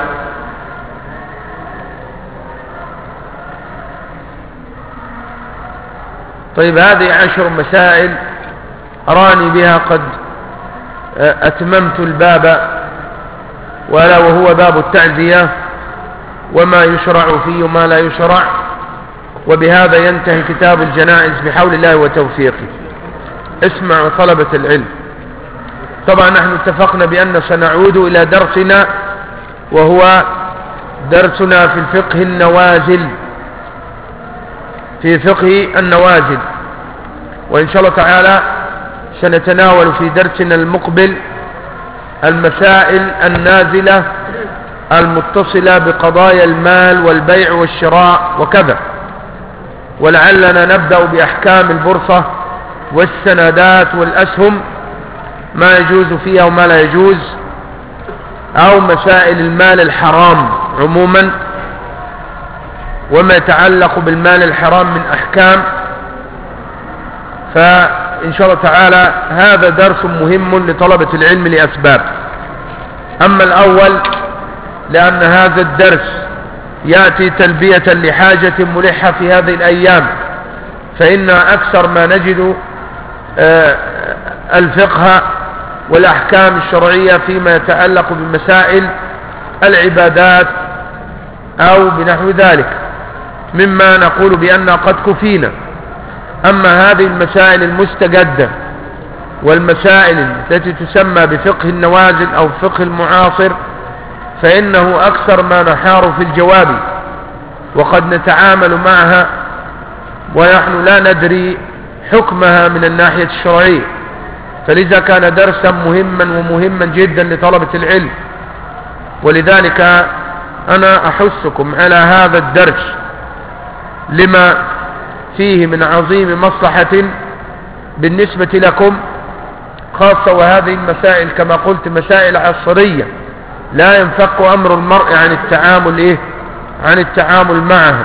طيب هذه عشر مسائل أراني بها قد أتممت الباب، ولا وهو باب التعزية وما يشرع فيه وما لا يشرع، وبهذا ينتهي كتاب الجنائز بحول الله وتوفيقه. اسمعوا طلبة العلم، طبعا نحن اتفقنا بأن سنعود إلى درسنا وهو درسنا في الفقه النوازل، في فقه النوازل، وإن شاء الله تعالى سنتناول في درسنا المقبل المسائل النازلة المتصلة بقضايا المال والبيع والشراء وكذا، ولعلنا نبدأ بأحكام البورصة والسندات والأسهم، ما يجوز فيها وما لا يجوز، أو مسائل المال الحرام عموما وما يتعلق بالمال الحرام من أحكام. فإن شاء الله تعالى هذا درس مهم لطلبة العلم لأسباب. أما الأول لأن هذا الدرس يأتي تلبية لحاجة ملحة في هذه الأيام، فإن أكثر ما نجد الفقه والأحكام الشرعية فيما يتعلق بمسائل العبادات أو بنحو ذلك مما نقول بأننا قد كفينا. أما هذه المسائل المستجدة والمسائل التي تسمى بفقه النوازل أو فقه المعاصر فإنه أكثر ما نحار في الجواب، وقد نتعامل معها ونحن لا ندري حكمها من الناحية الشرعية، فلذا كان درسا مهما ومهما جدا لطلبة العلم. ولذلك أنا أحثكم على هذا الدرس لما فيه من عظيم مصلحة بالنسبة لكم خاصة، وهذه المسائل كما قلت مسائل عصرية لا ينفك أمر المرء عن التعامل إيه؟ عن التعامل معها.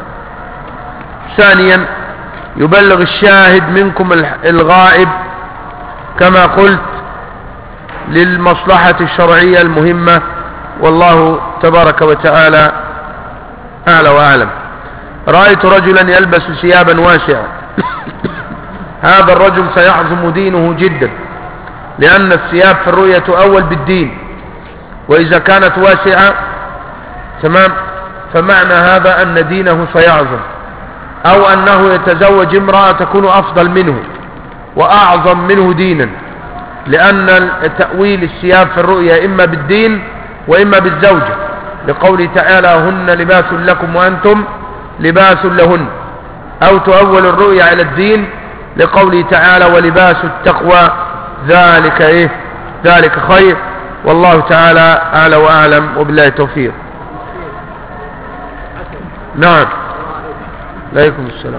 ثانيا يبلغ الشاهد منكم الغائب كما قلت للمصلحة الشرعية المهمة، والله تبارك وتعالى أعلى وأعلم. رأيت رجلا يلبس ثيابا واسعة هذا الرجل سيعظم دينه جدا، لأن الثياب في الرؤية تؤول بالدين، وإذا كانت واسعة تمام فمعنى هذا أن دينه سيعظم، أو أنه يتزوج امرأة تكون أفضل منه وأعظم منه دينا، لأن تأويل الثياب في الرؤيا إما بالدين وإما بالزوجة، لقوله تعالى هن لباس لكم وأنتم لباس لهن، أو تؤول الرؤيا على الدين لقوله تعالى ولباس التقوى ذلك إيه ذلك خير، والله تعالى أعلى وأعلم، وبالله التوفيق. نعم. عليكم السلام.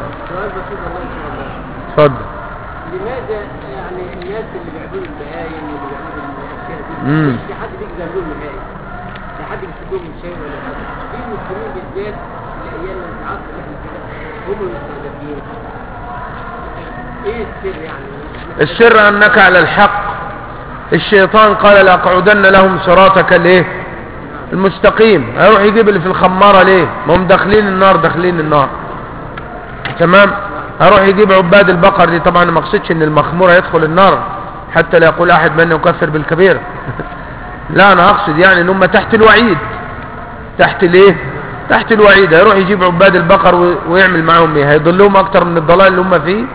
تفضل. لماذا يعني الناس اللي بيعبدوا البهايم واللي بيعبدوا الاشياء دي امم مش حد بيجزم لهم البهايم، لا حد بيسيبهم من شيء ولا حاجه، في المسلمين بالذات الايام العصر اللي احنا كده هم المستهدفين. ايه السر يعني؟ السر انك على الحق. الشيطان قال لاقعدن لهم صراطك الايه المستقيم. هيروح يجيب اللي في الخمارة ليه؟ ما هم داخلين النار داخلين النار تمام. هروح يجيب عباد البقر دي، طبعا ما اقصدش ان المخمور هيدخل النار حتى لا يقول احد من يكفر بالكبيرة لا، انا اقصد يعني ان هم تحت الوعيد، تحت الايه تحت الوعيد. هيروح يجيب عباد البقر ويعمل معهم ايه؟ هيضلهم اكتر من الضلال اللي هم فيه؟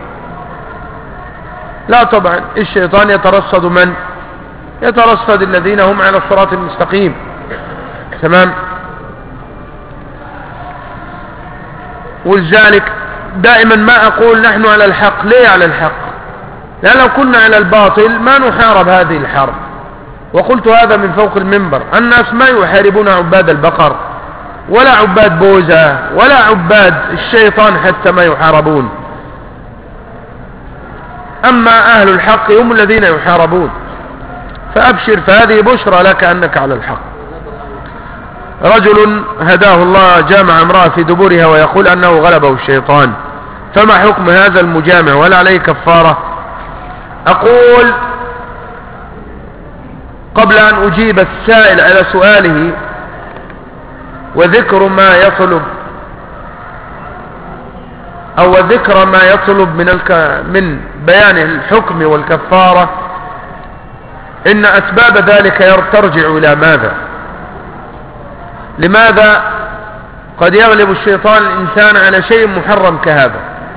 لا طبعا. الشيطان يترصد من يترصد الذين هم على الصراط المستقيم تمام. ولذلك دائما ما اقول نحن على الحق. ليه على الحق؟ لان لو كنا على الباطل ما نحارب هذه الحرب، وقلت هذا من فوق المنبر. الناس ما يحاربون عباد البقر ولا عباد بوزة ولا عباد الشيطان حتى ما يحاربون، اما اهل الحق هم الذين يحاربون. فابشر، فهذه بشرى لك انك على الحق. رجل هداه الله جامع امرأة في دبرها ويقول انه غلبه الشيطان، فما حكم هذا المجامع ولا عليه كفارة؟ اقول قبل أن أجيب السائل على سؤاله وذكر ما يطلب أو ذكر ما يطلب من الك... من بيان الحكم والكفارة، إن أسباب ذلك ترجع إلى ماذا؟ لماذا قد يغلب الشيطان الإنسان على شيء محرم كهذا؟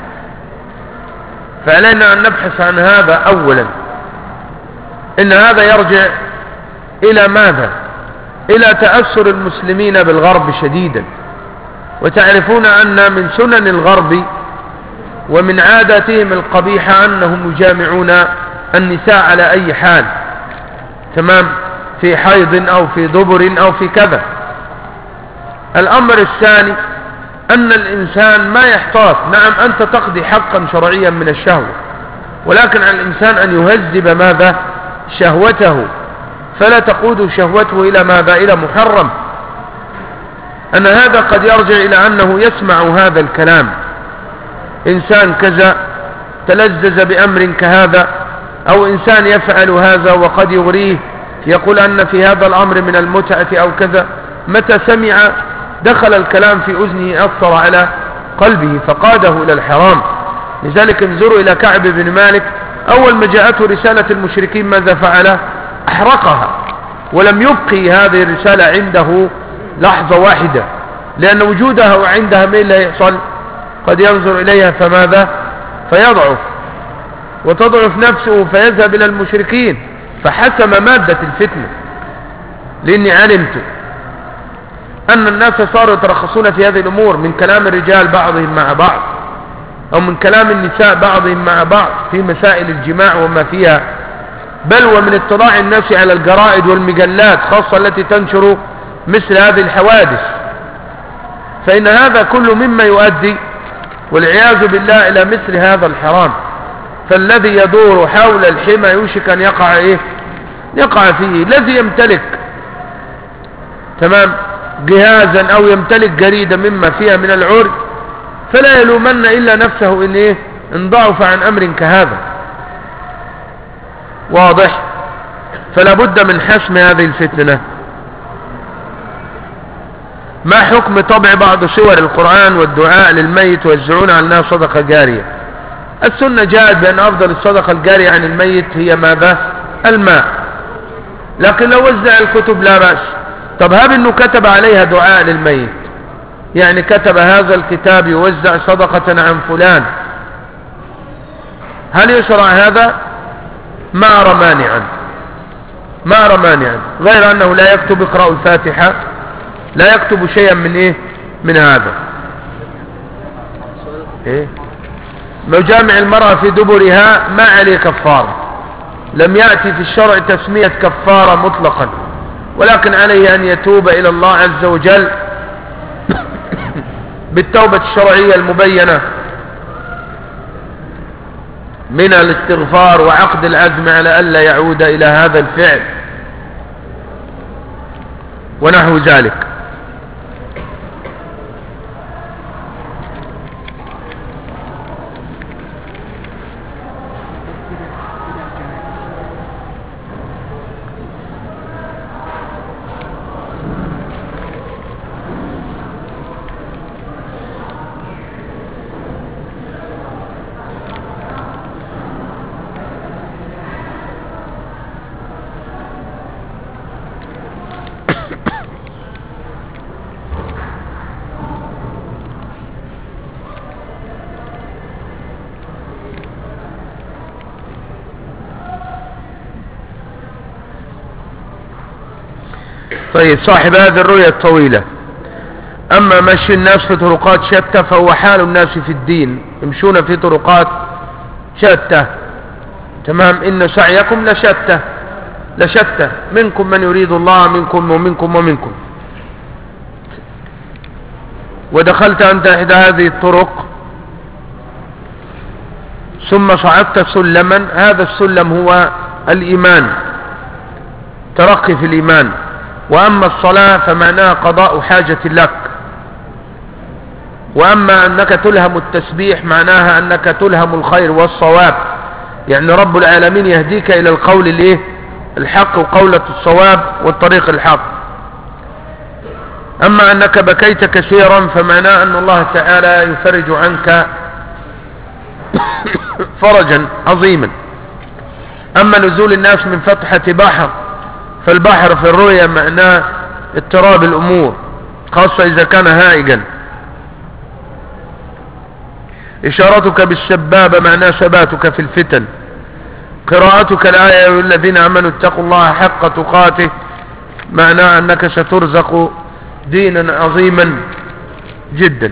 فعلينا أن نبحث عن هذا أولا. إن هذا يرجع إلى ماذا؟ إلى تأثر المسلمين بالغرب شديدا. وتعرفون أن من سنن الغرب ومن عاداتهم القبيحة أنهم يجامعون النساء على أي حال، تمام، في حيض أو في دبر أو في كذا. الأمر الثاني أن الإنسان ما يحتاط. نعم أنت تقضي حقا شرعيا من الشهوة، ولكن على الإنسان أن يهذب ماذا؟ شهوته، فلا تقود شهوته إلى ماذا؟ إلى محرم. أن هذا قد يرجع إلى أنه يسمع هذا الكلام، إنسان كذا تلذذ بأمر كهذا، أو إنسان يفعل هذا وقد يغريه، يقول أن في هذا الأمر من المتعة أو كذا. متى سمع دخل الكلام في أذنه، أثر على قلبه فقاده إلى الحرام. لذلك انظروا إلى كعب بن مالك، أول ما جاءته رسالة المشركين ماذا فعل؟ أحرقها، ولم يبقي هذه الرسالة عنده لحظة واحدة، لأن وجودها عندها ما لا يحصل؟ قد ينظر إليها فماذا؟ فيضعف، وتضعف نفسه فيذهب إلى المشركين، فحسم مادة الفتنة. لأني علمت أن الناس صاروا يترخصون في هذه الأمور من كلام الرجال بعضهم مع بعض، أو من كلام النساء بعضهم مع بعض في مسائل الجماع وما فيها، بل ومن اطلاع الناس على الجرائد والمجلات خاصة التي تنشر مثل هذه الحوادث. فإن هذا كله مما يؤدي والعياذ بالله إلى مثل هذا الحرام. فالذي يدور حول الحمى يوشك أن يقع إيه؟ يقع فيه. الذي يمتلك تمام جهازا أو يمتلك جريدة مما فيها من العرج فلا يلومن إلا نفسه إن إيه؟ إن ضعف عن أمر كهذا. واضح؟ فلا بد من حسم هذه الفتنة. ما حكم طبع بعض سور القرآن والدعاء للميت ويوزعون على الناس صدقة جارية؟ السنة جاءت بأن أفضل الصدقة الجارية عن الميت هي ماذا؟ الماء. لكن لو وزع الكتب لا بأس. طب هب أنه كتب عليها دعاء للميت، يعني كتب هذا الكتاب يوزع صدقة عن فلان، هل يشرع هذا؟ ما أرى مانعا، ما أرى مانعا، غير أنه لا يكتب اقرأوا الفاتحة، لا يكتب شيئا من إيه؟ من هذا. إيه؟ لو جامع المرأة في دبرها ما عليه كفارة، لم يأتي في الشرع تسمية كفارة مطلقا، ولكن عليه أن يتوب إلى الله عز وجل بالتوبة الشرعية المبينة من الاستغفار وعقد العزم على ألا يعود إلى هذا الفعل ونحو ذلك. طيب، صاحب هذه الرؤية الطويلة: أما مشي الناس في طرقات شتى فهو حال الناس في الدين، يمشون في طرقات شتى، تمام، إن سعيكم لشتى لشتى منكم من يريد الله منكم ومنكم ومنكم. ودخلت أنت إحدى هذه الطرق ثم صعدت سلما، هذا السلم هو الإيمان، ترقي في الإيمان. وأما الصلاة فمعناها قضاء حاجة لك، وأما أنك تلهم التسبيح معناها أنك تلهم الخير والصواب، يعني رب العالمين يهديك إلى القول الايه الحق وقولة الصواب والطريق الحق. أما أنك بكيت كثيرا فمعناه أن الله تعالى يفرج عنك فرجا عظيما. أما نزول الناس من فتحة بحر فالبحر في الرؤيا معناه اضطراب الأمور، خاصة إذا كان هائجا. إشارتك بالسبابة معناه ثباتك في الفتن. قراءتك الآية والذين آمنوا اتقوا الله حق تقاته معناه أنك سترزق دينا عظيما جدا.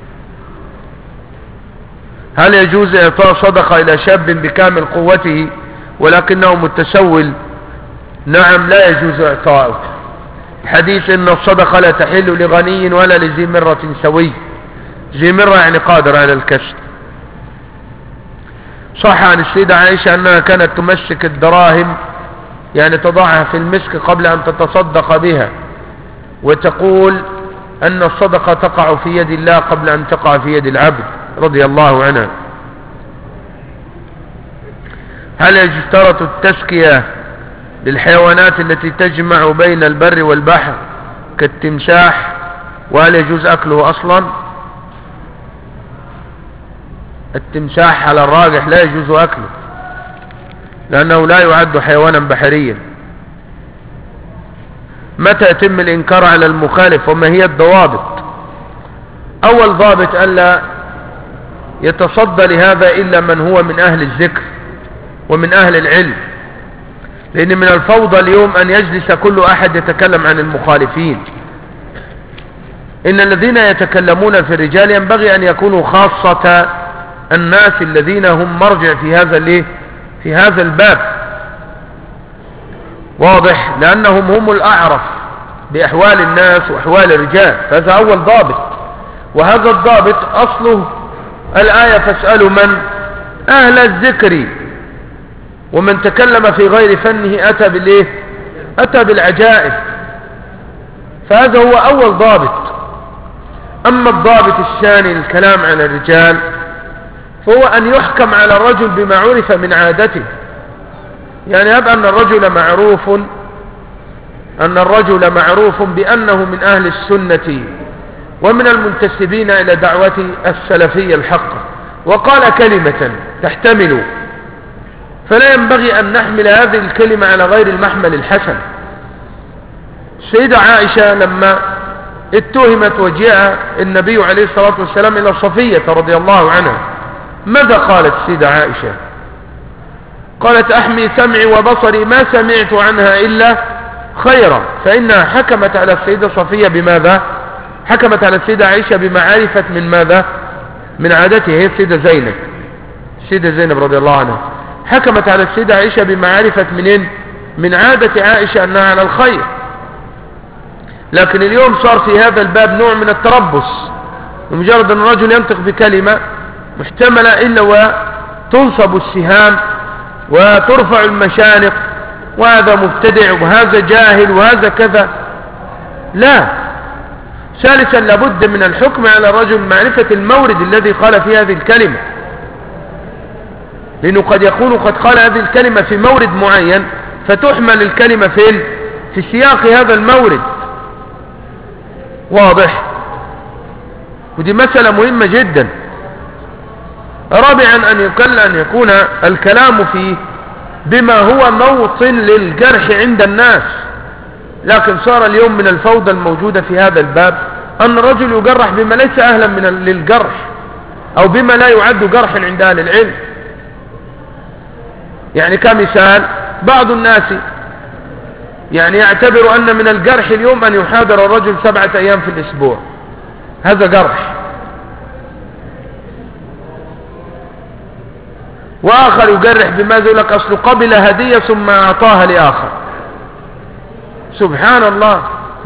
هل يجوز إعطاء صدقة إلى شاب بكامل قوته ولكنه متسول؟ نعم، لا يجوز إعطاؤه. حديث إن الصدقة لا تحل لغني ولا لذي مرة سوي. ذي مرة يعني قادر على الكسب. صح عن السيدة عائشة أنها كانت تمسك الدراهم، يعني تضعها في المسك قبل أن تتصدق بها، وتقول أن الصدقة تقع في يد الله قبل أن تقع في يد العبد رضي الله عنها. هل يشترط التزكية للحيوانات التي تجمع بين البر والبحر كالتمساح، وهل يجوز أكله أصلا؟ التمساح على الراجح لا يجوز أكله لأنه لا يعد حيوانا بحريا. متى يتم الإنكار على المخالف وما هي الضوابط؟ أول ضابط ألا يتصدى لهذا إلا من هو من أهل الذكر ومن أهل العلم، لأن من الفوضى اليوم أن يجلس كل أحد يتكلم عن المخالفين. إن الذين يتكلمون في الرجال ينبغي أن يكونوا خاصة الناس الذين هم مرجع في هذا في هذا الباب، واضح، لأنهم هم الأعرف بأحوال الناس وأحوال الرجال. فهذا أول ضابط، وهذا الضابط أصله الآية فاسألوا من أهل الذكر، ومن تكلم في غير فنه أتى بالإيه؟ أتى بالعجائب. فهذا هو أول ضابط. أما الضابط الثاني الكلام عن الرجال فهو أن يحكم على الرجل بما عرف من عادته. يعني يبقى أن الرجل معروف أن الرجل معروف بأنه من أهل السنة ومن المنتسبين إلى دعوة السلفية الحقة، وقال كلمة تحتمل، فلا ينبغي أن نحمل هذه الكلمة على غير المحمل الحسن. السيدة عائشة لما اتهمت وجاء النبي عليه الصلاة والسلام إلى صفية رضي الله عنها، ماذا قالت السيدة عائشة؟ قالت أحمي سمعي وبصري ما سمعت عنها إلا خيرا. فإنها حكمت على السيدة صفية بماذا؟ حكمت على السيدة عائشة بما عرفت من ماذا؟ من عادته. هي السيدة زينب السيدة زينب رضي الله عنها حكمت على السيدة عائشة بما عرفت منين؟ من عادة عائشة أنها على الخير. لكن اليوم صار في هذا الباب نوع من التربص، بمجرد أن الرجل ينطق بكلمة محتملة إلا وتنصب السهام وترفع المشانق، وهذا مبتدع وهذا جاهل وهذا كذا. لا. ثالثا لابد من الحكم على الرجل معرفة المورد الذي قال في هذه الكلمة، لأنه قد يكون قد قال هذه الكلمة في مورد معين فتحمل الكلمة فين؟ في سياق هذا المورد، واضح. ودي مسألة مهمة جدا. رابعا أن يكل أن يكون الكلام فيه بما هو موطن للجرح عند الناس. لكن صار اليوم من الفوضى الموجودة في هذا الباب أن الرجل يجرح بما ليس أهلا من للجرح، أو بما لا يعد جرحا عند أهل العلم. يعني كمثال بعض الناس يعني يعتبر أن من الجرح اليوم أن يحاضر الرجل سبعة أيام في الأسبوع، هذا جرح. وآخر يجرح بماذا؟ يقول لك أصل قبل هدية ثم أعطاها لآخر. سبحان الله.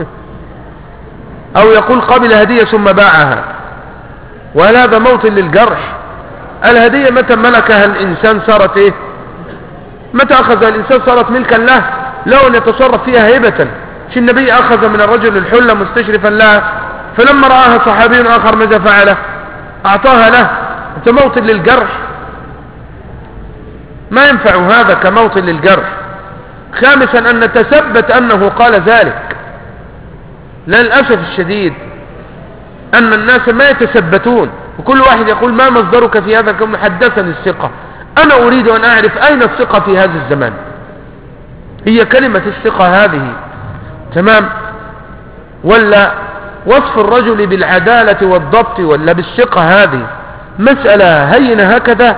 أو يقول قبل هدية ثم باعها، وهل هذا موطن للجرح؟ الهدية متى ملكها الإنسان صارت إيه؟ متى أخذ الإنسان صارت ملكا له، لو أن يتصرف فيها هبة. شي النبي أخذ من الرجل الحلة مستشرفا لها، فلما رآها صحابي آخر ماذا فعله؟ أعطاها له. أنت موطن للجرح، ما ينفع هذا كموطن للجرح. خامسا أن نتثبت أنه قال ذلك. للأسف الشديد أن الناس ما يتثبتون، وكل واحد يقول ما مصدرك في هذا كم حدثني الثقة. أنا أريد أن أعرف أين الثقة في هذا الزمان. هي كلمة الثقة هذه تمام، ولا وصف الرجل بالعدالة والضبط، ولا بالثقة هذه مسألة هينة هكذا؟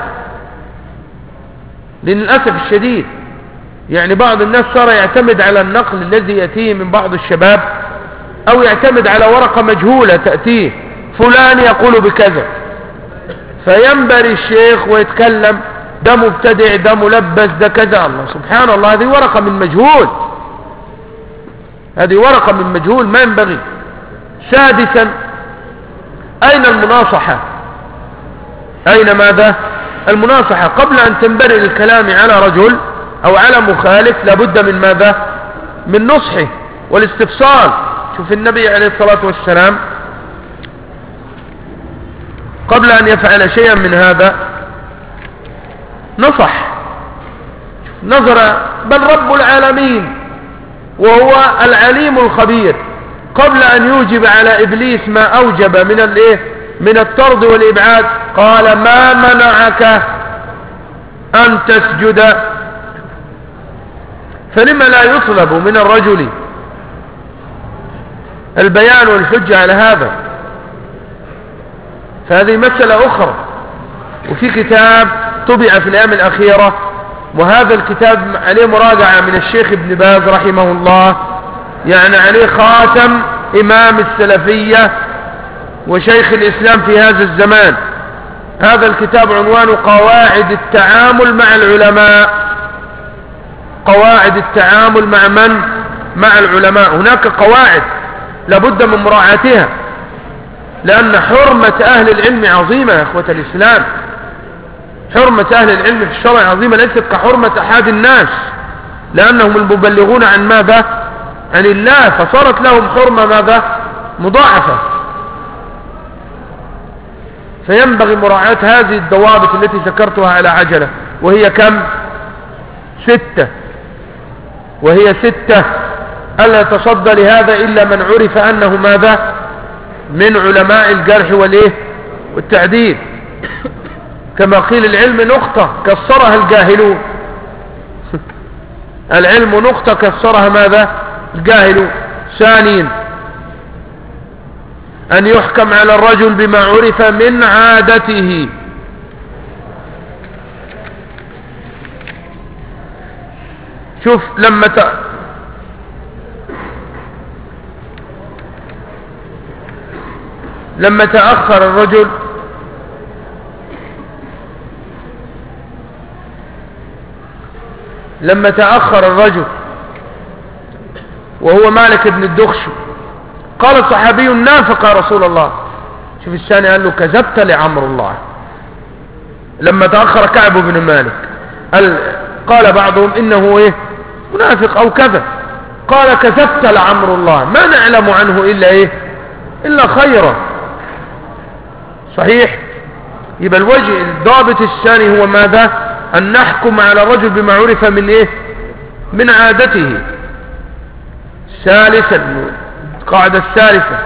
للأسف الشديد يعني بعض الناس صار يعتمد على النقل الذي يأتيه من بعض الشباب، أو يعتمد على ورقة مجهولة تأتيه فلان يقول بكذا، فينبري الشيخ ويتكلم ده مبتدع ده ملبس ده كذا. الله سبحان الله، هذه ورقة من مجهول، هذه ورقة من مجهول ما ينبغي. سادسا أين المناصحة؟ أين ماذا؟ المناصحة. قبل أن تنبري الكلام على رجل أو على مخالف لابد من ماذا؟ من نصحه والاستفصال. شوف النبي عليه الصلاة والسلام قبل أن يفعل شيئا من هذا نصح، نظر، بل رب العالمين وهو العليم الخبير قبل أن يوجب على إبليس ما أوجب من الايه من الطرد والإبعاد قال ما منعك أن تسجد. فلما لا يطلب من الرجل البيان والحجة على هذا؟ فهذه مسألة أخرى. وفي كتاب طبع في الأيام الأخيرة، وهذا الكتاب عليه مراجعة من الشيخ ابن باز رحمه الله، يعني عليه خاتم إمام السلفية وشيخ الإسلام في هذا الزمان. هذا الكتاب عنوانه قواعد التعامل مع العلماء. قواعد التعامل مع من؟ مع العلماء. هناك قواعد لابد من مراعاتها، لأن حرمة أهل العلم عظيمة يا أخوة الإسلام. حرمة أهل العلم في الشرع عظيمة، ليست كحرمة أحد الناس، لأنهم المبلغون عن ماذا؟ عن الله، فصارت لهم حرمة ماذا؟ مضاعفة. فينبغي مراعاة هذه الضوابط التي ذكرتها على عجلة، وهي كم؟ ستة. وهي ستة: ألا يتصدى لهذا إلا من عرف أنه ماذا؟ من علماء الجرح والإيه؟ والتعديل. كما قيل العلم نقطة كسرها الجاهلون. العلم نقطة كسرها ماذا؟ الجاهلون. ثانيا أن يحكم على الرجل بما عرف من عادته. شوف لما ت... لما تأخر الرجل لما تأخر الرجل وهو مالك بن الدخشي قال الصحابي نافق يا رسول الله. شوف الثاني قال له كذبت لعمر الله. لما تأخر كعب بن مالك قال, قال بعضهم إنه إيه؟ منافق أو كذا. قال كذبت لعمر الله، ما نعلم عنه إلا إيه؟ إلا خيرا. صحيح؟ يبقى الوجه الضابط الثاني هو ماذا؟ أن نحكم على الرجل بما عرف من إيه؟ من عادته. ثالثا، القاعدة الثالثة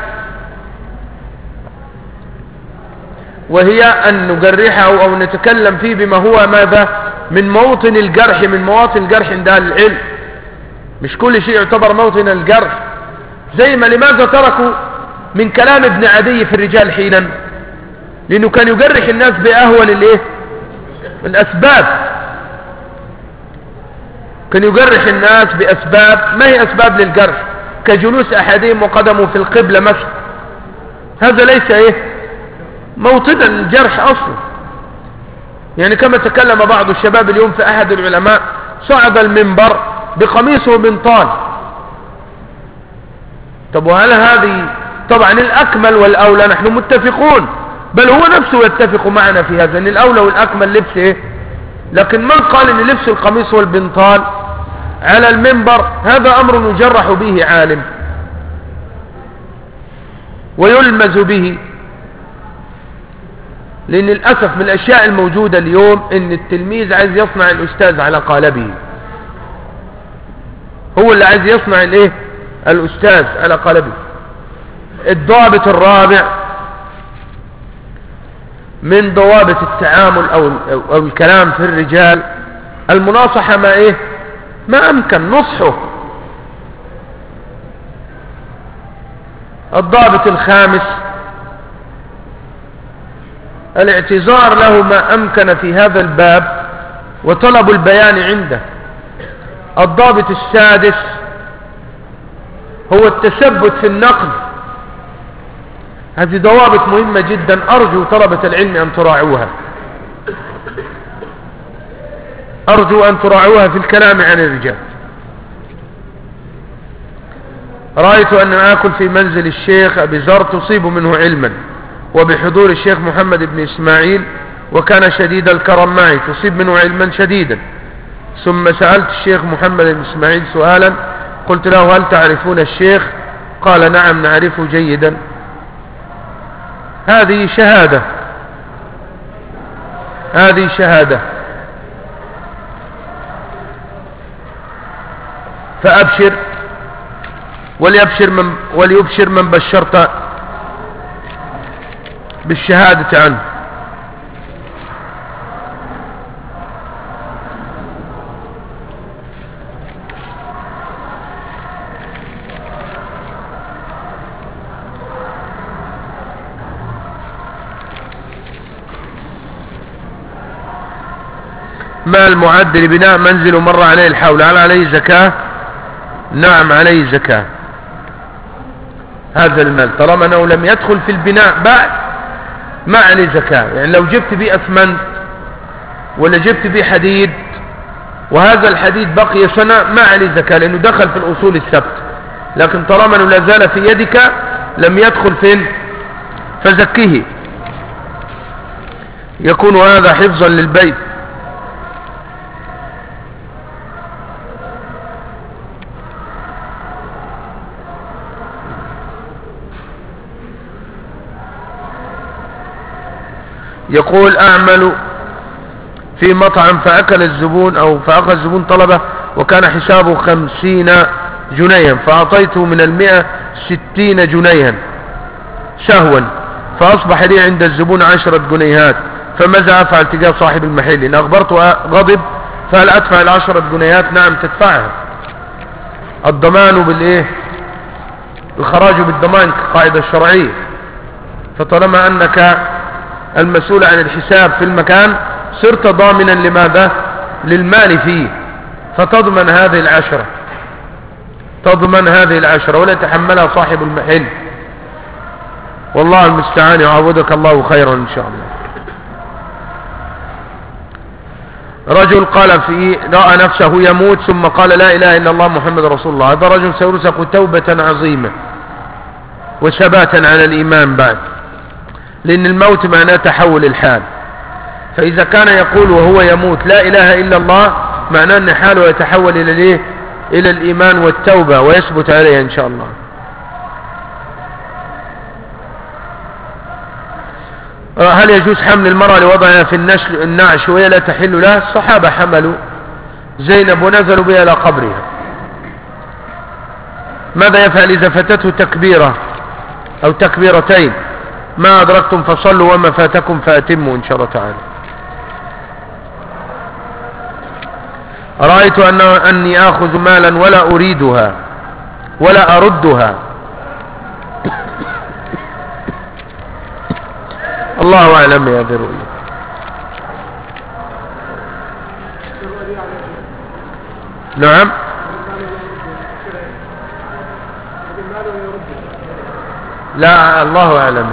وهي أن نجرحه أو نتكلم فيه بما هو ماذا؟ من موطن الجرح، من مواطن الجرح عند أهل العلم. مش كل شيء يعتبر موطن الجرح. زي ما لماذا تركوا من كلام ابن عدي في الرجال حينا؟ لأنه كان يجرح الناس بأهون الايه؟ الأسباب. كان يجرح الناس بأسباب ما هي أسباب للجرح، كجلوس أحدهم وقدمه في القبلة مثلا. هذا ليس ايه؟ موطنا الجرح أصلا. يعني كما تكلم بعض الشباب اليوم في أحد العلماء، صعد المنبر بقميصه بنطال. طب وهل هذه؟ طبعا الأكمل والأولى نحن متفقون، بل هو نفسه يتفق معنا في هذا، ان الأولى والأكمل لبس ايه؟ لكن من قال ان لبس القميص والبنطال على المنبر هذا أمر يجرح به عالم ويلمز به؟ لأن للأسف من الأشياء الموجودة اليوم ان التلميذ عايز يصنع الأستاذ على قالبه. هو اللي عايز يصنع الايه الأستاذ على قلبه. الضابط الرابع من ضوابط التعامل أو, أو الكلام في الرجال المناصحة ما إيه ما أمكن نصحه. الضابط الخامس الاعتذار له ما أمكن في هذا الباب وطلب البيان عنده. الضابط السادس هو التثبت في النقل. هذه ضوابط مهمة جدا، أرجو طلبة العلم أن تراعوها، أرجو أن تراعوها في الكلام عن الرجال. رأيت أن آكل في منزل الشيخ أبي زر تصيب منه علما، وبحضور الشيخ محمد بن إسماعيل وكان شديد الكرم معي تصيب منه علما شديدا. ثم سألت الشيخ محمد بن إسماعيل سؤالا، قلت له هل تعرفون الشيخ؟ قال نعم نعرفه جيدا. هذه شهادة، هذه شهادة. فأبشر وليبشر من, وليبشر من بشرت بالشهادة عنه. مال معد لبناء منزل ومر عليه الحول، هل عليه زكاة؟ نعم عليه زكاة. هذا المال طالما أنه لم يدخل في البناء بعد ما عليه زكاة. يعني لو جبت بيه أسمنت ولا جبت بيه حديد وهذا الحديد بقي سنة ما عليه زكاة لأنه دخل في الأصول السبت، لكن طالما أنه لا زال في يدك لم يدخل فين فزكيه، يكون هذا حفظا للبيت. يقول أعمل في مطعم فأكل الزبون أو فأخذ الزبون طلبه وكان حسابه خمسين جنيها، فأعطيته من المئة ستين جنيها سهوا، فأصبح لي عند الزبون عشرة جنيهات، فماذا أفعل تجاه صاحب المحل؟ إن أخبرته غضب فهل أدفع العشرة جنيهات؟ نعم تدفعها. الضمان بالإيه؟ الخراج بالضمان كقاعدة الشرعية. فطالما أنك المسؤول عن الحساب في المكان صرت ضامنا لماذا؟ للمال فيه، فتضمن هذه العشرة، تضمن هذه العشرة ولا يتحملها صاحب المحل. والله المستعان، يعوضك الله خيرا إن شاء الله. رجل قال في رأى نفسه يموت ثم قال لا إله إلا الله محمد رسول الله، هذا رجل سيرزق توبة عظيمة وثباتا على الإيمان بعد، لأن الموت معناه تحول الحال. فإذا كان يقول وهو يموت لا إله إلا الله معناه أن حاله يتحول إلى الإيه؟ إلى الإيمان والتوبة ويثبت عليها إن شاء الله. هل يجوز حمل المرأة لوضعها في النعش وهي لا تحل لها؟ الصحابة حملوا زينب ونزلوا بها إلى قبرها. ماذا يفعل إذا فاتته تكبيرة أو تكبيرتين؟ ما أدركتم فصلوا وما فاتكم فأتموا إن شاء الله تعالى. رأيت أن أني آخذ مالا ولا أريدها ولا أردها، الله أعلم يا ذي الرؤية. نعم لا الله أعلم.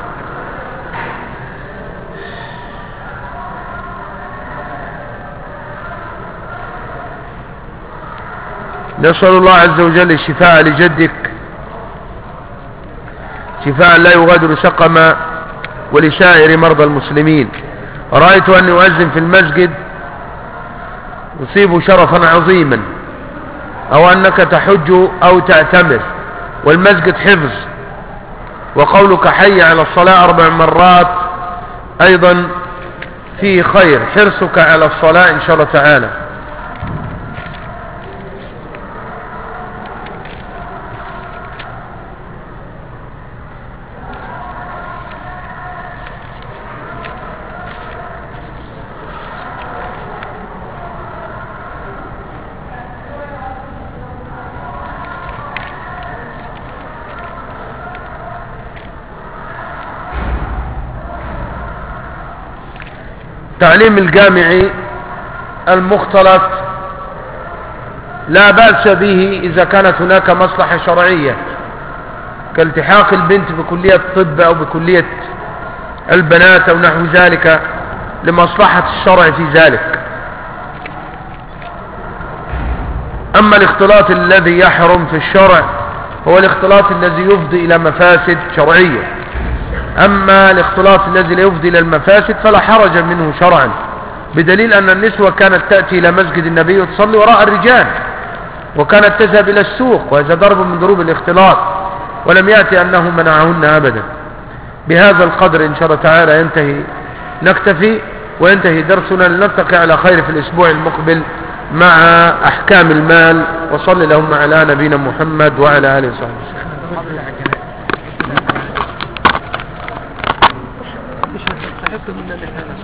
نسأل الله عز وجل الشفاء لجدك، شفاء لا يغادر سقما، ولسائر مرضى المسلمين. رأيت أن يؤذن في المسجد يصيب شرفا عظيما، أو أنك تحج أو تعتمر والمسجد حفظ، وقولك حي على الصلاة أربع مرات أيضا فيه خير، حرصك على الصلاة إن شاء الله تعالى. تعليم الجامعي المختلط لا بأس به إذا كانت هناك مصلحة شرعية كالتحاق البنت بكلية الطب أو بكلية البنات أو نحو ذلك لمصلحة الشرع في ذلك. أما الاختلاط الذي يحرم في الشرع هو الاختلاط الذي يفضي إلى مفاسد شرعية. أما الاختلاط الذي لا يفضي إلى المفاسد فلا حرج منه شرعا، بدليل أن النسوة كانت تأتي إلى مسجد النبي وتصلي وراء الرجال، وكانت تذهب إلى السوق، وهذا ضرب من ضروب الاختلاط، ولم يأتي أنه منعهن أبدا. بهذا القدر إن شاء الله تعالى ينتهي نكتفي وينتهي درسنا، لنلتقي على خير في الأسبوع المقبل مع أحكام المال. وصل اللهم على نبينا محمد وعلى آله وصحبه وسلم.